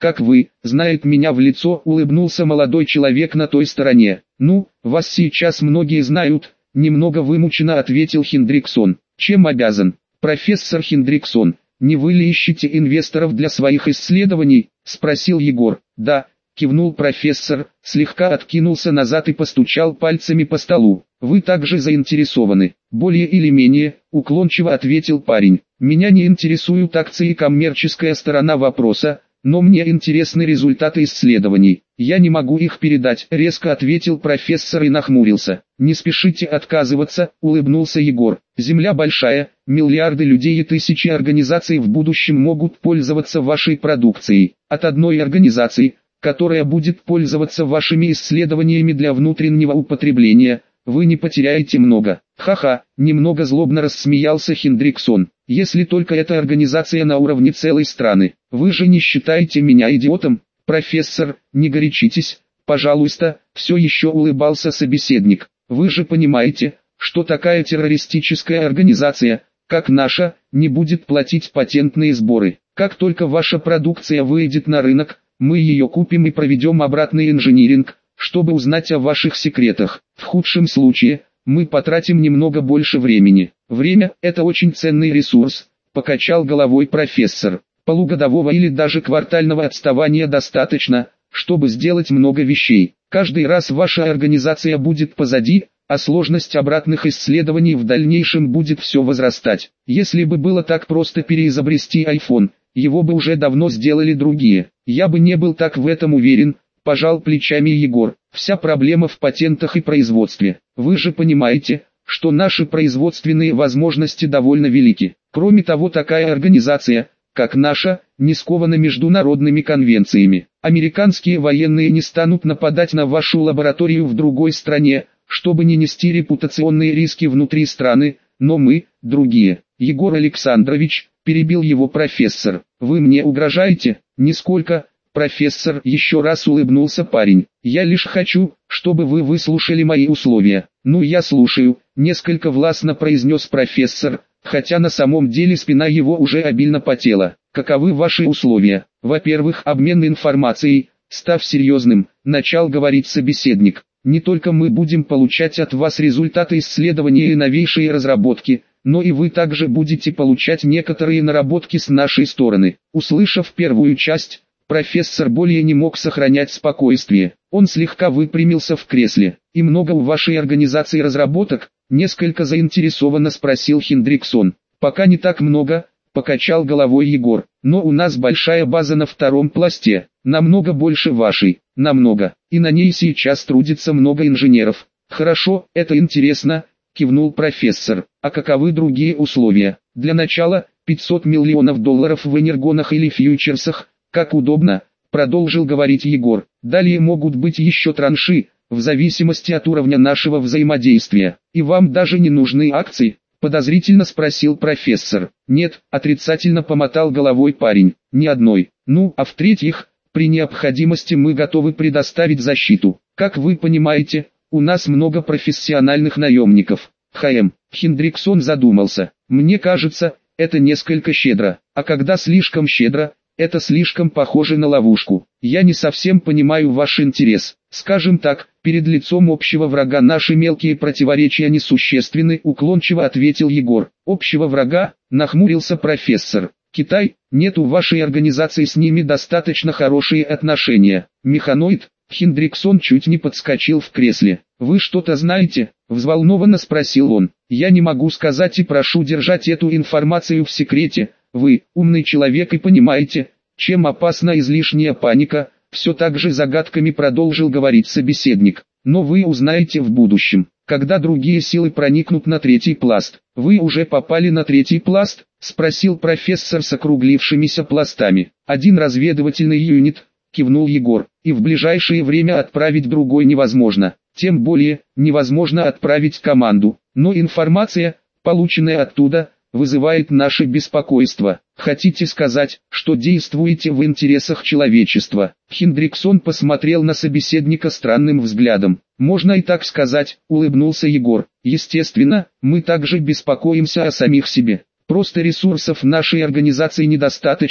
как вы, знает меня в лицо», — улыбнулся молодой человек на той стороне. «Ну, вас сейчас многие знают», — немного вымученно ответил Хендриксон. «Чем обязан?» «Профессор Хендриксон, не вы ли ищете инвесторов для своих исследований?» — спросил Егор. «Да», — кивнул профессор, слегка откинулся назад и постучал пальцами по столу. «Вы также заинтересованы?» «Более или менее», — уклончиво ответил парень. «Меня не интересуют акции и коммерческая сторона вопроса, но мне интересны результаты исследований. Я не могу их передать», — резко ответил профессор и нахмурился. «Не спешите отказываться», — улыбнулся Егор. «Земля большая, миллиарды людей и тысячи организаций в будущем могут пользоваться вашей продукцией. От одной организации, которая будет пользоваться вашими исследованиями для внутреннего употребления, вы не потеряете много». «Ха-ха», — немного злобно рассмеялся Хендриксон. «Если только эта организация на уровне целой страны. Вы же не считаете меня идиотом?» «Профессор, не горячитесь, пожалуйста», — все еще улыбался собеседник. «Вы же понимаете, что такая террористическая организация, как наша, не будет платить патентные сборы. Как только ваша продукция выйдет на рынок, мы ее купим и проведем обратный инжиниринг, чтобы узнать о ваших секретах. В худшем случае, мы потратим немного больше времени. Время – это очень ценный ресурс», – покачал головой профессор. «Полугодового или даже квартального отставания достаточно, чтобы сделать много вещей. Каждый раз ваша организация будет позади, а сложность обратных исследований в дальнейшем будет все возрастать. Если бы было так просто переизобрести iPhone, его бы уже давно сделали другие. Я бы не был так в этом уверен», – пожал плечами Егор. «Вся проблема в патентах и производстве. Вы же понимаете, что наши производственные возможности довольно велики. Кроме того, такая организация, как наша, не скована международными конвенциями. Американские военные не станут нападать на вашу лабораторию в другой стране, чтобы не нести репутационные риски внутри страны, но мы, другие». «Егор Александрович», – перебил его профессор, – «вы мне угрожаете?» «Нисколько». «Профессор», — еще раз улыбнулся парень, — «я лишь хочу, чтобы вы выслушали мои условия». «Ну, я слушаю», — несколько властно произнес профессор, хотя на самом деле спина его уже обильно потела. «Каковы ваши условия?» «Во-первых, обмен информацией», — став серьезным, начал говорить собеседник. «Не только мы будем получать от вас результаты исследования и новейшие разработки, но и вы также будете получать некоторые наработки с нашей стороны». Услышав первую часть, профессор более не мог сохранять спокойствие. Он слегка выпрямился в кресле. «И много у вашей организации разработок?» — несколько заинтересованно спросил Хендриксон. «Пока не так много», — покачал головой Егор. «Но у нас большая база на втором пласте, намного больше вашей, намного, и на ней сейчас трудится много инженеров». «Хорошо, это интересно», — кивнул профессор. «А каковы другие условия?» «Для начала, 500 миллионов долларов в энергонах или фьючерсах, как удобно», — продолжил говорить Егор. «Далее могут быть еще транши, в зависимости от уровня нашего взаимодействия. И вам даже не нужны акции?» — подозрительно спросил профессор. «Нет», — отрицательно помотал головой парень, — «ни одной». «Ну, а в-третьих, при необходимости мы готовы предоставить защиту. Как вы понимаете, у нас много профессиональных наемников». Хендриксон задумался. «Мне кажется, это несколько щедро. А когда слишком щедро, это слишком похоже на ловушку. Я не совсем понимаю ваш интерес. Скажем так, перед лицом общего врага наши мелкие противоречия несущественны», — уклончиво ответил Егор. «Общего врага?» — нахмурился профессор. «Китай? Нет, у вашей организации с ними достаточно хорошие отношения». «Механоид?» — Хендриксон чуть не подскочил в кресле. «Вы что-то знаете?» — взволнованно спросил он. «Я не могу сказать и прошу держать эту информацию в секрете. Вы, умный человек, и понимаете, чем опасна излишняя паника», — все так же загадками продолжил говорить собеседник. «Но вы узнаете в будущем, когда другие силы проникнут на третий пласт». «Вы уже попали на третий пласт?» — спросил профессор с округлившимися пластами. «Один разведывательный юнит», — кивнул Егор, — «и в ближайшее время отправить другой невозможно. Тем более, невозможно отправить команду. Но информация, полученная оттуда, вызывает наше беспокойство. Хотите сказать, что действуете в интересах человечества?» Хендриксон посмотрел на собеседника странным взглядом. «Можно и так сказать», — улыбнулся Егор. «Естественно, мы также беспокоимся о самих себе. Просто ресурсов нашей организации недостаточно,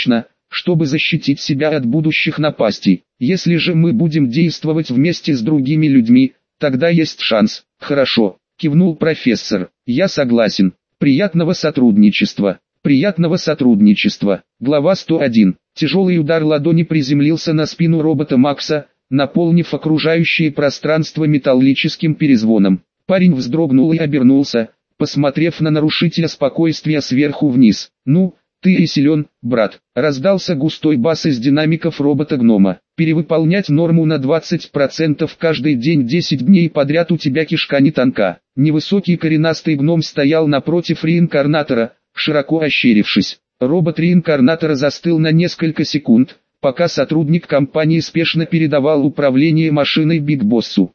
чтобы защитить себя от будущих напастей. Если же мы будем действовать вместе с другими людьми, тогда есть шанс. Хорошо, кивнул профессор. Я согласен. Приятного сотрудничества. Приятного сотрудничества. Глава 101. Тяжелый удар ладони приземлился на спину робота Макса, наполнив окружающее пространство металлическим перезвоном. Парень вздрогнул и обернулся, посмотрев на нарушителя спокойствия сверху вниз. «Ну, ты и силен, брат», — раздался густой бас из динамиков робота-гнома. «Перевыполнять норму на 20% каждый день 10 дней подряд у тебя кишка не тонка». Невысокий коренастый гном стоял напротив реинкарнатора, широко ощерившись. Робот реинкарнатора застыл на несколько секунд, пока сотрудник компании спешно передавал управление машиной Биг Боссу.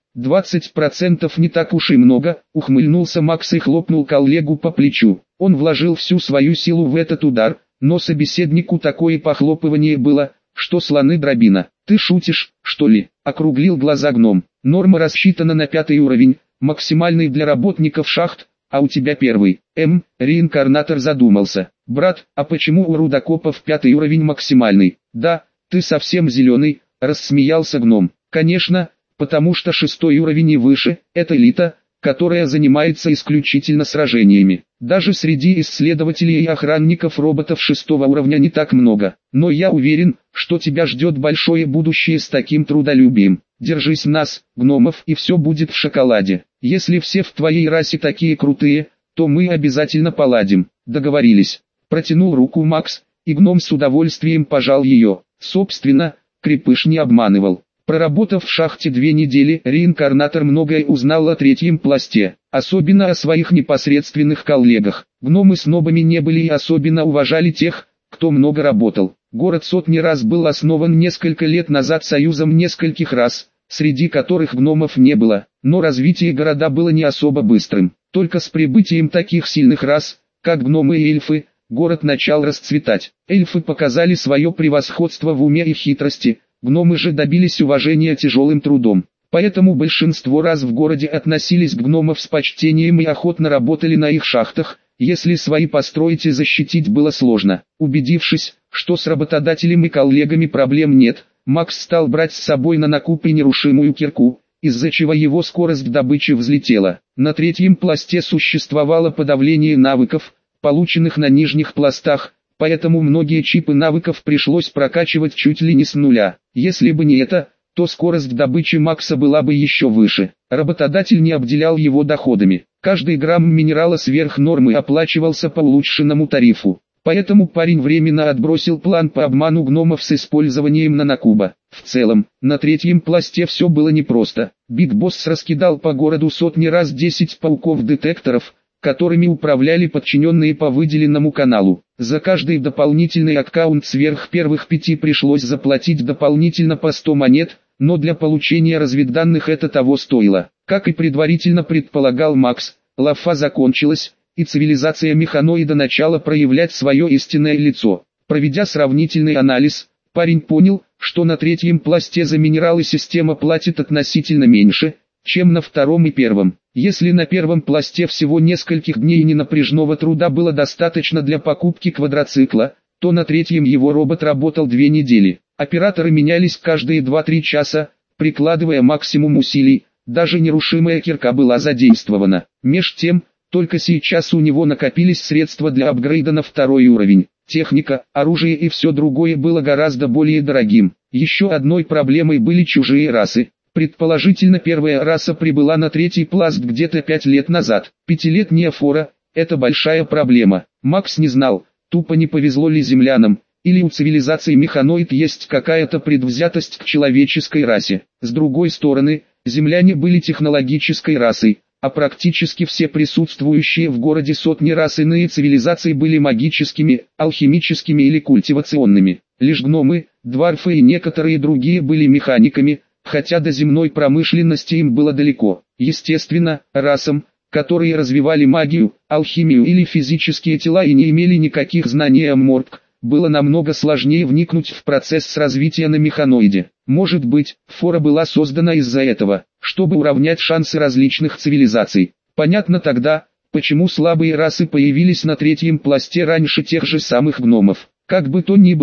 20% не так уж и много, ухмыльнулся Макс и хлопнул коллегу по плечу. Он вложил всю свою силу в этот удар, но собеседнику такое похлопывание было, что слоны дробина. «Ты шутишь, что ли?» — округлил глаза гном. «Норма рассчитана на 5 уровень, максимальный для работников шахт, а у тебя первый». Реинкарнатор задумался. «Брат, а почему у рудокопов 5 уровень максимальный?» «Да, ты совсем зеленый», — рассмеялся гном. «Конечно, потому что 6 уровень и выше — это элита, которая занимается исключительно сражениями. Даже среди исследователей и охранников роботов 6 уровня не так много. Но я уверен, что тебя ждет большое будущее с таким трудолюбием. Держись нас, гномов, и все будет в шоколаде. Если все в твоей расе такие крутые, то мы обязательно поладим». «Договорились». Протянул руку Макс, и гном с удовольствием пожал ее. Собственно, крепыш не обманывал. Проработав в шахте 2 недели, реинкарнатор многое узнал о третьем пласте, особенно о своих непосредственных коллегах. Гномы снобами не были и особенно уважали тех, кто много работал. Город сотни раз был основан несколько лет назад союзом нескольких рас, среди которых гномов не было, но развитие города было не особо быстрым. Только с прибытием таких сильных рас, как гномы и эльфы, город начал расцветать. Эльфы показали свое превосходство в уме и хитрости, гномы же добились уважения тяжелым трудом. Поэтому большинство раз в городе относились к гномам с почтением и охотно работали на их шахтах, если свои построить и защитить было сложно. Убедившись, что с работодателем и коллегами проблем нет, Макс стал брать с собой на накуп и нерушимую кирку, из-за чего его скорость добычи взлетела. На третьем пласте существовало подавление навыков, полученных на нижних пластах, поэтому многие чипы навыков пришлось прокачивать чуть ли не с нуля. Если бы не это, то скорость добычи Макса была бы еще выше. Работодатель не обделял его доходами. Каждый грамм минерала сверх нормы оплачивался по улучшенному тарифу. Поэтому парень временно отбросил план по обману гномов с использованием нанокуба. В целом, на третьем пласте все было непросто. Биг Босс раскидал по городу сотни раз 10 пауков-детекторов, которыми управляли подчиненные по выделенному каналу. За каждый дополнительный аккаунт сверх первых 5 пришлось заплатить дополнительно по 100 монет, но для получения разведданных это того стоило. Как и предварительно предполагал Макс, лафа закончилась, и цивилизация механоида начала проявлять свое истинное лицо. Проведя сравнительный анализ, парень понял, что на третьем пласте за минералы система платит относительно меньше, чем на втором и первом. Если на первом пласте всего нескольких дней ненапряжного труда было достаточно для покупки квадроцикла, то на третьем его робот работал 2 недели. Операторы менялись каждые 2-3 часа, прикладывая максимум усилий, даже нерушимая кирка была задействована. Меж тем, только сейчас у него накопились средства для апгрейда на 2-й уровень. Техника, оружие и все другое было гораздо более дорогим. Еще одной проблемой были чужие расы. Предположительно, первая раса прибыла на третий пласт где-то 5 лет назад. 5-летняя фора – это большая проблема. Макс не знал, тупо не повезло ли землянам, или у цивилизации механоид есть какая-то предвзятость к человеческой расе. С другой стороны, земляне были технологической расой, а практически все присутствующие в городе сотни рас иные цивилизации были магическими, алхимическими или культивационными. Лишь гномы, дварфы и некоторые другие были механиками, хотя до земной промышленности им было далеко. Естественно, расам, которые развивали магию, алхимию или физические тела и не имели никаких знаний о ММОРПГ, было намного сложнее вникнуть в процесс развития на механоиде. Может быть, фора была создана из-за этого, чтобы уравнять шансы различных цивилизаций. Понятно тогда, почему слабые расы появились на третьем пласте раньше тех же самых гномов. Как бы то ни было,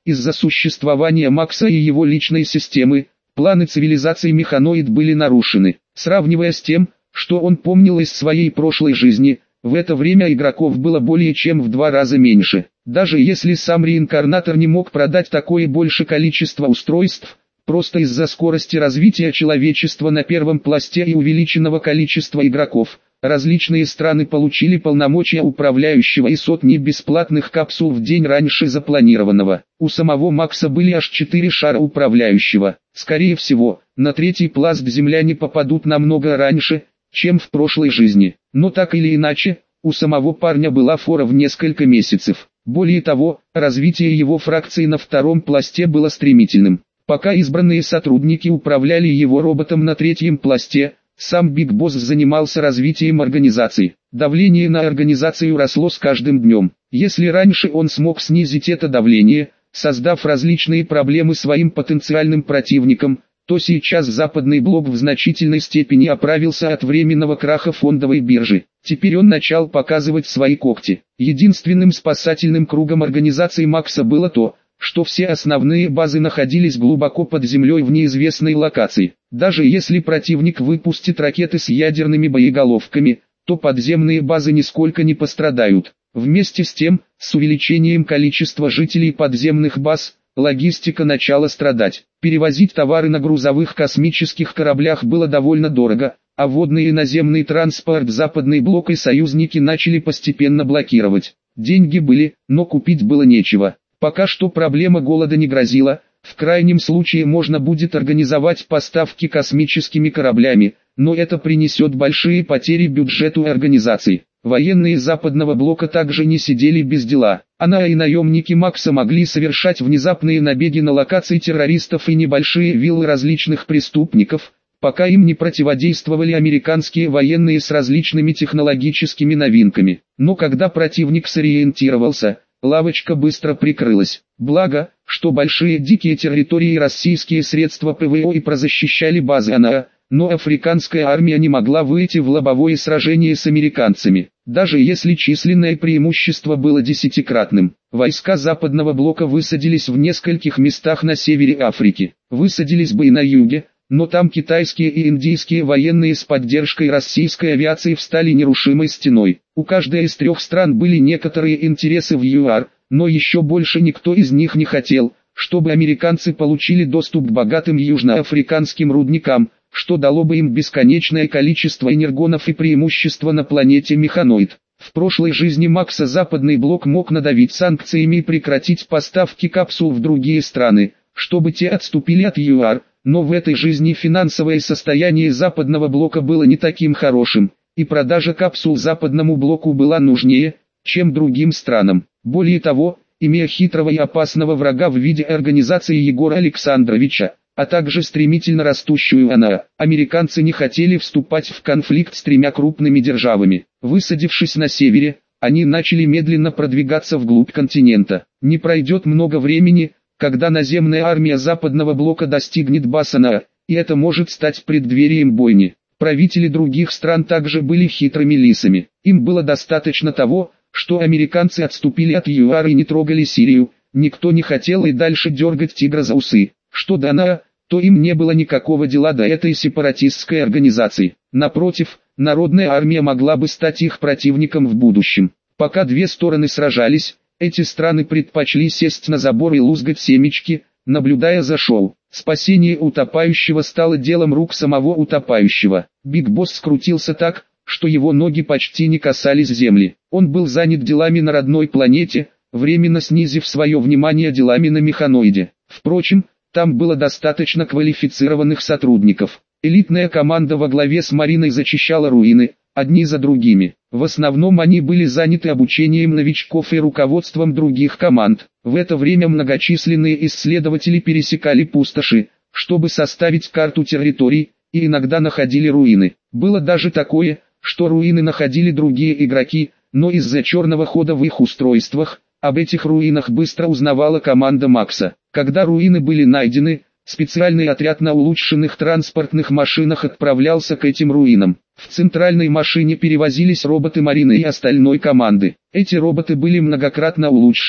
Из-за существования Макса и его личной системы, планы цивилизации механоид были нарушены. Сравнивая с тем, что он помнил из своей прошлой жизни, в это время игроков было более чем в 2 раза меньше. Даже если сам реинкарнатор не мог продать такое больше количество устройств, просто из-за скорости развития человечества на первом пласте и увеличенного количества игроков, различные страны получили полномочия управляющего и сотни бесплатных капсул в день раньше запланированного. У самого Макса были аж 4 шара управляющего. Скорее всего, на 3-й пласт земляне попадут намного раньше, чем в прошлой жизни. Но так или иначе, у самого парня была фора в несколько месяцев. Более того, развитие его фракции на 2-м пласте было стремительным. Пока избранные сотрудники управляли его роботом на 3-м пласте, сам Биг Босс занимался развитием организации. Давление на организацию росло с каждым днем. Если раньше он смог снизить это давление, создав различные проблемы своим потенциальным противникам, то сейчас западный блок в значительной степени оправился от временного краха фондовой биржи. Теперь он начал показывать свои когти. Единственным спасательным кругом организации Макса было то, что все основные базы находились глубоко под землей в неизвестной локации. Даже если противник выпустит ракеты с ядерными боеголовками, то подземные базы нисколько не пострадают. Вместе с тем, с увеличением количества жителей подземных баз, логистика начала страдать. Перевозить товары на грузовых космических кораблях было довольно дорого, а водный и наземный транспорт западный блок и союзники начали постепенно блокировать. Деньги были, но купить было нечего. Пока что проблема голода не грозила, в крайнем случае можно будет организовать поставки космическими кораблями, но это принесет большие потери бюджету организации. Военные западного блока также не сидели без дела. Она и наемники Макса могли совершать внезапные набеги на локации террористов и небольшие виллы различных преступников, пока им не противодействовали американские военные с различными технологическими новинками. Но когда противник сориентировался, лавочка быстро прикрылась. Благо, что большие дикие территории и российские средства ПВО и прозащищали базы АНА, но африканская армия не могла выйти в лобовое сражение с американцами. Даже если численное преимущество было 10-кратным, войска западного блока высадились в нескольких местах на севере Африки. Высадились бы и на юге, но там китайские и индийские военные с поддержкой российской авиации встали нерушимой стеной. У каждой из 3 стран были некоторые интересы в ЮАР, но еще больше никто из них не хотел, чтобы американцы получили доступ к богатым южноафриканским рудникам, что дало бы им бесконечное количество энергонов и преимущество на планете Механоид. В прошлой жизни Макса западный блок мог надавить санкциями и прекратить поставки капсул в другие страны, чтобы те отступили от ЮАР, но в этой жизни финансовое состояние западного блока было не таким хорошим, и продажа капсул западному блоку была нужнее, чем другим странам. Более того, имея хитрого и опасного врага в виде организации Егора Александровича, а также стремительно растущую АНА, американцы не хотели вступать в конфликт с 3 крупными державами. Высадившись на севере, они начали медленно продвигаться вглубь континента. Не пройдет много времени, когда наземная армия западного блока достигнет баз АНА, и это может стать преддверием бойни. Правители других стран также были хитрыми лисами. Им было достаточно того, что американцы отступили от ЮАР и не трогали Сирию. Никто не хотел и дальше дергать тигра за усы. Что до АНА, то им не было никакого дела до этой сепаратистской организации. Напротив, народная армия могла бы стать их противником в будущем. Пока 2 стороны сражались, эти страны предпочли сесть на забор и лузгать семечки, наблюдая за шоу. Спасение утопающего стало делом рук самого утопающего. Биг Босс скрутился так, что его ноги почти не касались земли. Он был занят делами на родной планете, временно снизив свое внимание делами на Механоиде. Впрочем, там было достаточно квалифицированных сотрудников. Элитная команда во главе с Мариной зачищала руины, одни за другими. В основном они были заняты обучением новичков и руководством других команд. В это время многочисленные исследователи пересекали пустоши, чтобы составить карту территорий, и иногда находили руины. Было даже такое, что руины находили другие игроки, но из-за черного хода в их устройствах, об этих руинах быстро узнавала команда Макса. Когда руины были найдены, специальный отряд на улучшенных транспортных машинах отправлялся к этим руинам. В центральной машине перевозились роботы Марины и остальной команды. Эти роботы были многократно улучшены,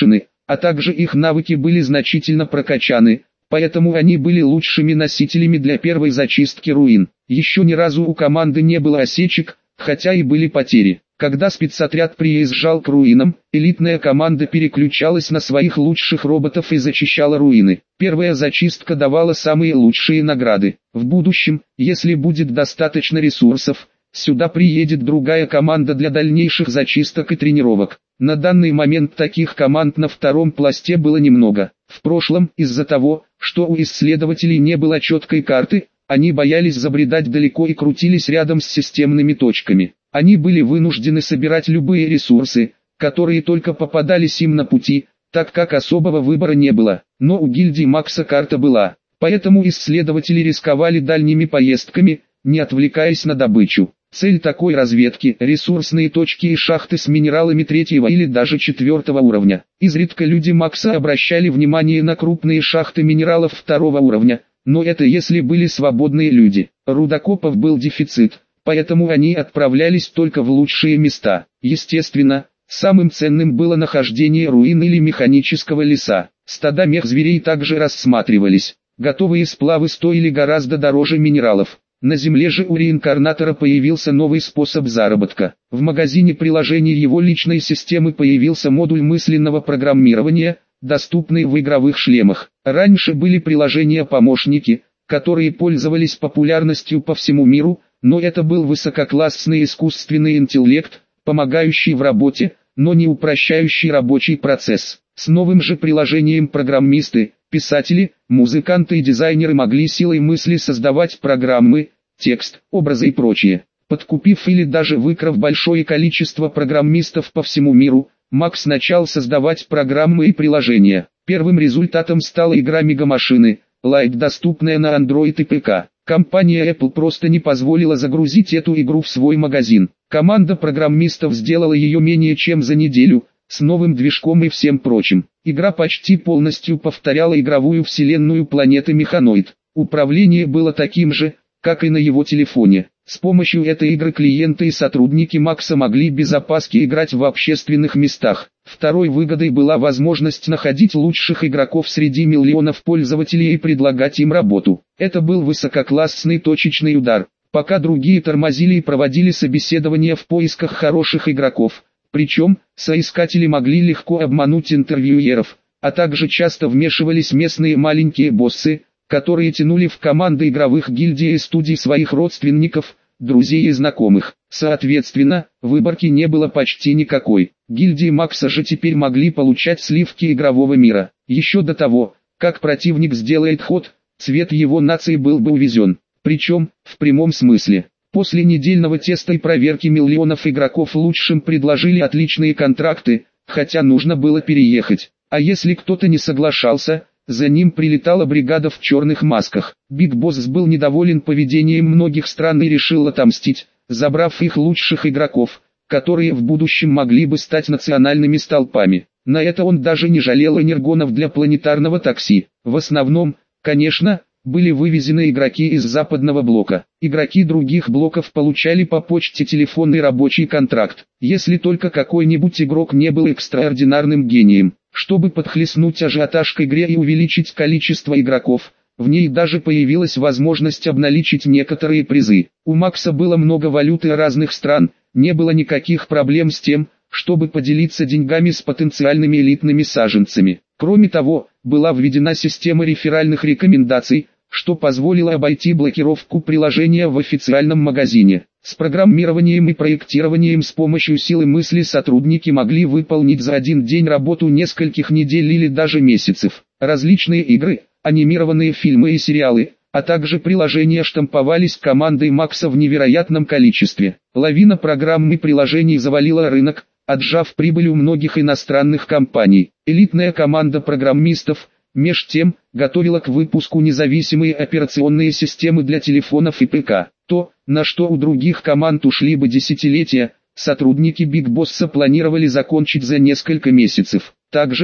а также их навыки были значительно прокачаны, поэтому они были лучшими носителями для первой зачистки руин. Еще ни разу у команды не было осечек, хотя и были потери. Когда спецотряд приезжал к руинам, элитная команда переключалась на своих лучших роботов и зачищала руины. Первая зачистка давала самые лучшие награды. В будущем, если будет достаточно ресурсов, сюда приедет другая команда для дальнейших зачисток и тренировок. На данный момент таких команд на втором пласте было немного. В прошлом, из-за того, что у исследователей не было четкой карты, они боялись забредать далеко и крутились рядом с системными точками. Они были вынуждены собирать любые ресурсы, которые только попадались им на пути, так как особого выбора не было. Но у гильдии Макса карта была, поэтому исследователи рисковали дальними поездками, не отвлекаясь на добычу. Цель такой разведки – ресурсные точки и шахты с минералами 3-го или даже 4-го уровня. Изредка люди Макса обращали внимание на крупные шахты минералов 2-го уровня, но это если были свободные люди. Рудокопов был дефицит, поэтому они отправлялись только в лучшие места. Естественно, самым ценным было нахождение руин или механического леса. Стада мехзверей также рассматривались. Готовые сплавы стоили гораздо дороже минералов. На Земле же у реинкарнатора появился новый способ заработка. В магазине приложений его личной системы появился модуль мысленного программирования, доступный в игровых шлемах. Раньше были приложения-помощники, которые пользовались популярностью по всему миру, но это был высококлассный искусственный интеллект, помогающий в работе, но не упрощающий рабочий процесс. С новым же приложением программисты, писатели, музыканты и дизайнеры могли силой мысли создавать программы, текст, образы и прочее. Подкупив или даже выкрав большое количество программистов по всему миру, Макс начал создавать программы и приложения. Первым результатом стала игра Мегамашины, Lite, доступная на Android и ПК. Компания Apple просто не позволила загрузить эту игру в свой магазин. Команда программистов сделала ее менее чем за неделю, с новым движком и всем прочим. Игра почти полностью повторяла игровую вселенную планеты Механоид. Управление было таким же, как и на его телефоне. С помощью этой игры клиенты и сотрудники Макса могли без опаски играть в общественных местах. Второй выгодой была возможность находить лучших игроков среди миллионов пользователей и предлагать им работу. Это был высококлассный точечный удар. Пока другие тормозили и проводили собеседования в поисках хороших игроков. Причем, соискатели могли легко обмануть интервьюеров, а также часто вмешивались местные маленькие боссы, которые тянули в команды игровых гильдий и студий своих родственников, друзей и знакомых. Соответственно, выборки не было почти никакой. Гильдии Макса же теперь могли получать сливки игрового мира. Еще до того, как противник сделает ход, цвет его нации был бы увезен. Причем, в прямом смысле. После недельного теста и проверки миллионов игроков лучшим предложили отличные контракты, хотя нужно было переехать. А если кто-то не соглашался, за ним прилетала бригада в черных масках. Биг Босс был недоволен поведением многих стран и решил отомстить, забрав их лучших игроков, которые в будущем могли бы стать национальными столпами. На это он даже не жалел энергонов для планетарного такси. В основном, конечно, были вывезены игроки из западного блока. Игроки других блоков получали по почте телефонный рабочий контракт. Если только какой-нибудь игрок не был экстраординарным гением. Чтобы подхлестнуть ажиотаж к игре и увеличить количество игроков, в ней даже появилась возможность обналичить некоторые призы. У Макса было много валюты разных стран, не было никаких проблем с тем, чтобы поделиться деньгами с потенциальными элитными саженцами. Кроме того, была введена система реферальных рекомендаций, что позволило обойти блокировку приложения в официальном магазине. С программированием и проектированием с помощью силы мысли сотрудники могли выполнить за один день работу нескольких недель или даже месяцев. Различные игры, анимированные фильмы и сериалы, а также приложения штамповались командой Макса в невероятном количестве. Лавина программ и приложений завалила рынок, отжав прибыль у многих иностранных компаний. Элитная команда программистов, меж тем, готовила к выпуску независимые операционные системы для телефонов и ПК. То, на что у других команд ушли бы десятилетия, сотрудники Биг Босса планировали закончить за несколько месяцев. Также,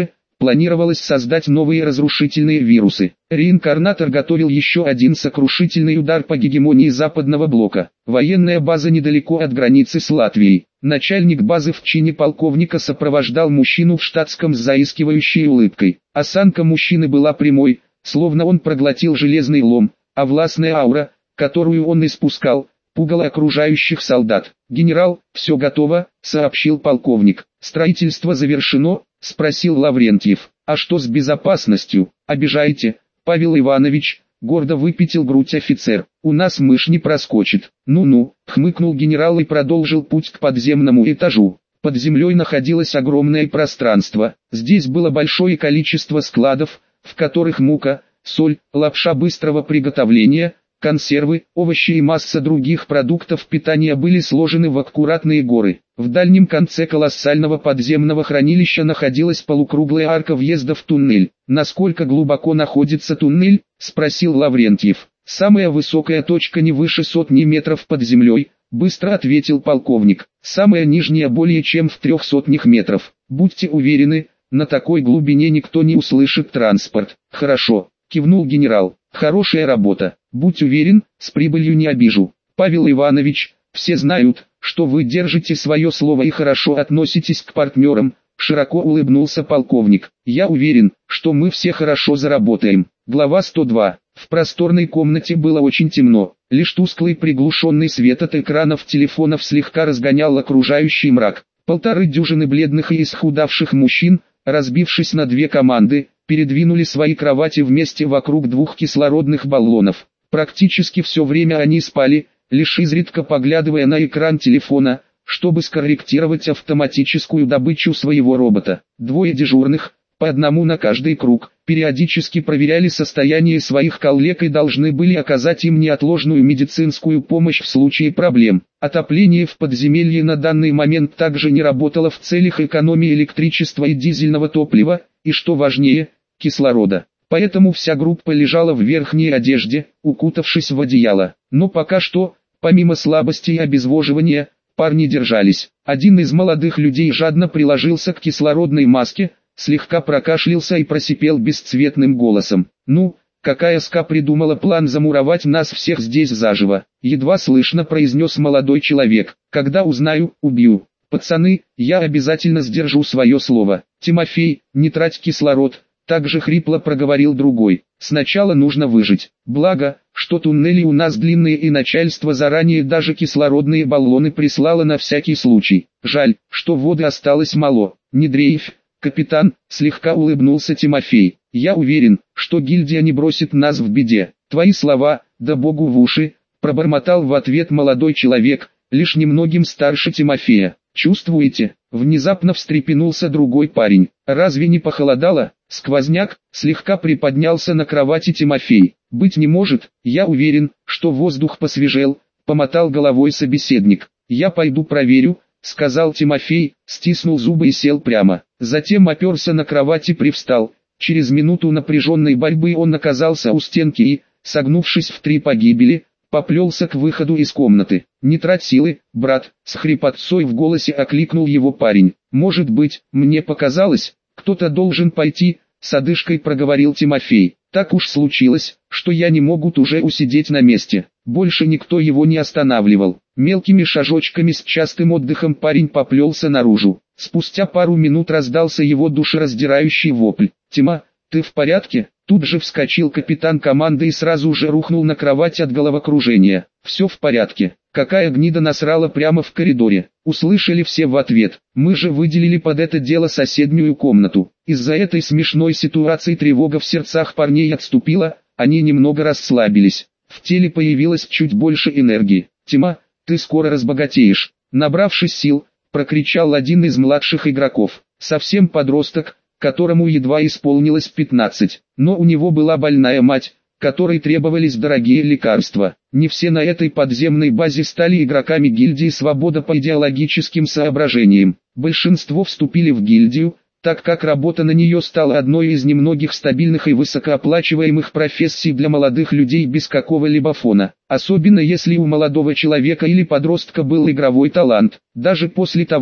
планировалось создать новые разрушительные вирусы. Реинкарнатор готовил еще один сокрушительный удар по гегемонии Западного блока. Военная база недалеко от границы с Латвией. Начальник базы в чине полковника сопровождал мужчину в штатском с заискивающей улыбкой. Осанка мужчины была прямой, словно он проглотил железный лом, а властная аура, которую он испускал, пугало окружающих солдат. «Генерал, все готово», — сообщил полковник. «Строительство завершено?» — спросил Лаврентьев. «А что с безопасностью? Обижаете, Павел Иванович?» — гордо выпятил грудь офицер. «У нас мышь не проскочит». «Ну-ну», — хмыкнул генерал и продолжил путь к подземному этажу. Под землей находилось огромное пространство. Здесь было большое количество складов, в которых мука, соль, лапша быстрого приготовления, консервы, овощи и масса других продуктов питания были сложены в аккуратные горы. В дальнем конце колоссального подземного хранилища находилась полукруглая арка въезда в туннель. «Насколько глубоко находится туннель?» – спросил Лаврентьев. «Самая высокая точка не выше 100 метров под землей», – быстро ответил полковник. «Самая нижняя более чем в 300 метров. Будьте уверены, на такой глубине никто не услышит транспорт». «Хорошо», – кивнул генерал. «Хорошая работа. Будь уверен, с прибылью не обижу. Павел Иванович, все знают, что вы держите свое слово и хорошо относитесь к партнерам», — широко улыбнулся полковник. «Я уверен, что мы все хорошо заработаем». Глава 102. В просторной комнате было очень темно. Лишь тусклый приглушенный свет от экранов телефонов слегка разгонял окружающий мрак. 1,5 дюжины бледных и исхудавших мужчин, разбившись на две команды, передвинули свои кровати вместе вокруг двух кислородных баллонов. Практически все время они спали, лишь изредка поглядывая на экран телефона, чтобы скорректировать автоматическую добычу своего робота. Двое дежурных, по одному на каждый круг, периодически проверяли состояние своих коллег и должны были оказать им неотложную медицинскую помощь в случае проблем. Отопление в подземелье на данный момент также не работало в целях экономии электричества и дизельного топлива, и что важнее, кислорода. Поэтому вся группа лежала в верхней одежде, укутавшись в одеяло. Но пока что, помимо слабости и обезвоживания, парни держались. Один из молодых людей жадно приложился к кислородной маске, слегка прокашлялся и просипел бесцветным голосом. «Ну, какая ска придумала план замуровать нас всех здесь заживо?» Едва слышно произнес молодой человек. «Когда узнаю, убью. Пацаны, я обязательно сдержу свое слово. Тимофей, не трать кислород». Также хрипло проговорил другой. «Сначала нужно выжить. Благо, что туннели у нас длинные и начальство заранее даже кислородные баллоны прислало на всякий случай. Жаль, что воды осталось мало. Не дрейфь, капитан», слегка улыбнулся Тимофей. «Я уверен, что гильдия не бросит нас в беде. Твои слова, да богу в уши», пробормотал в ответ молодой человек, лишь немногим старше Тимофея. «Чувствуете?» Внезапно встрепенулся другой парень. «Разве не похолодало?» Сквозняк, слегка приподнялся на кровати Тимофей. «Быть не может, я уверен, что воздух посвежел», помотал головой собеседник. «Я пойду проверю», сказал Тимофей, стиснул зубы и сел прямо. Затем оперся на кровати, привстал. Через минуту напряженной борьбы он оказался у стенки и, согнувшись в 3 погибели, поплелся к выходу из комнаты. «Не трать силы, брат», с хрипотцой в голосе окликнул его парень. «Может быть, мне показалось, кто-то должен пойти», с одышкой проговорил Тимофей. «Так уж случилось, что я не могут уже усидеть на месте». Больше никто его не останавливал. Мелкими шажочками с частым отдыхом парень поплелся наружу. Спустя пару минут раздался его душераздирающий вопль. «Тима, ты в порядке?» Тут же вскочил капитан команды и сразу же рухнул на кровать от головокружения. «Все в порядке. Какая гнида насрала прямо в коридоре?» Услышали все в ответ. «Мы же выделили под это дело соседнюю комнату». Из-за этой смешной ситуации тревога в сердцах парней отступила, они немного расслабились. В теле появилось чуть больше энергии. «Тима, ты скоро разбогатеешь», набравшись сил, прокричал один из младших игроков. Совсем подросток, которому едва исполнилось 15, но у него была больная мать, которой требовались дорогие лекарства. Не все на этой подземной базе стали игроками гильдии «Свобода» по идеологическим соображениям. Большинство вступили в гильдию, так как работа на нее стала одной из немногих стабильных и высокооплачиваемых профессий для молодых людей без какого-либо фона. Особенно если у молодого человека или подростка был игровой талант. Даже после того,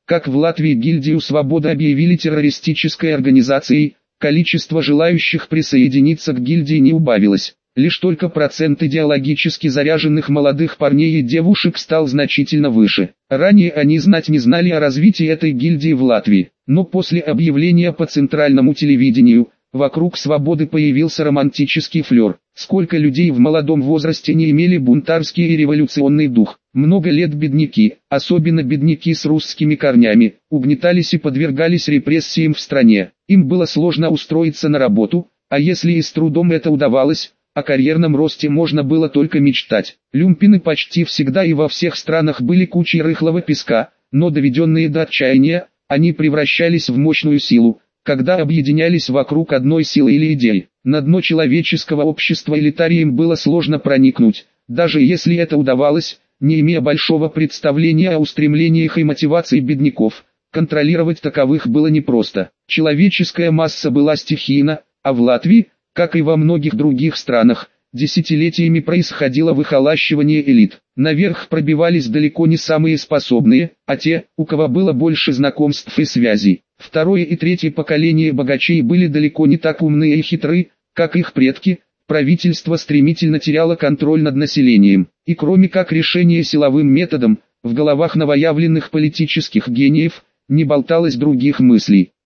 Как в Латвии гильдию «Свобода» объявили террористической организацией, количество желающих присоединиться к гильдии не убавилось. Лишь только процент идеологически заряженных молодых парней и девушек стал значительно выше. Ранее они знать не знали о развитии этой гильдии в Латвии, но после объявления по центральному телевидению, вокруг «Свободы» появился романтический флер. Сколько людей в молодом возрасте не имели бунтарский и революционный дух. Много лет бедняки, особенно бедняки с русскими корнями, угнетались и подвергались репрессиям в стране. Им было сложно устроиться на работу, а если и с трудом это удавалось, о карьерном росте можно было только мечтать. Люмпины почти всегда и во всех странах были кучей рыхлого песка, но доведенные до отчаяния, они превращались в мощную силу, когда объединялись вокруг одной силы или идеи. На дно человеческого общества элитариям было сложно проникнуть, даже если это удавалось, не имея большого представления о устремлениях и мотивации бедняков. Контролировать таковых было непросто. Человеческая масса была стихийна, а в Латвии, как и во многих других странах, десятилетиями происходило выхолащивание элит. Наверх пробивались далеко не самые способные, а те, у кого было больше знакомств и связей. Второе и третье поколения богачей были далеко не так умны и хитры, как их предки. Правительство стремительно теряло контроль над населением. И кроме как решения силовым методом, в головах новоявленных политических гениев не болталось других мыслей.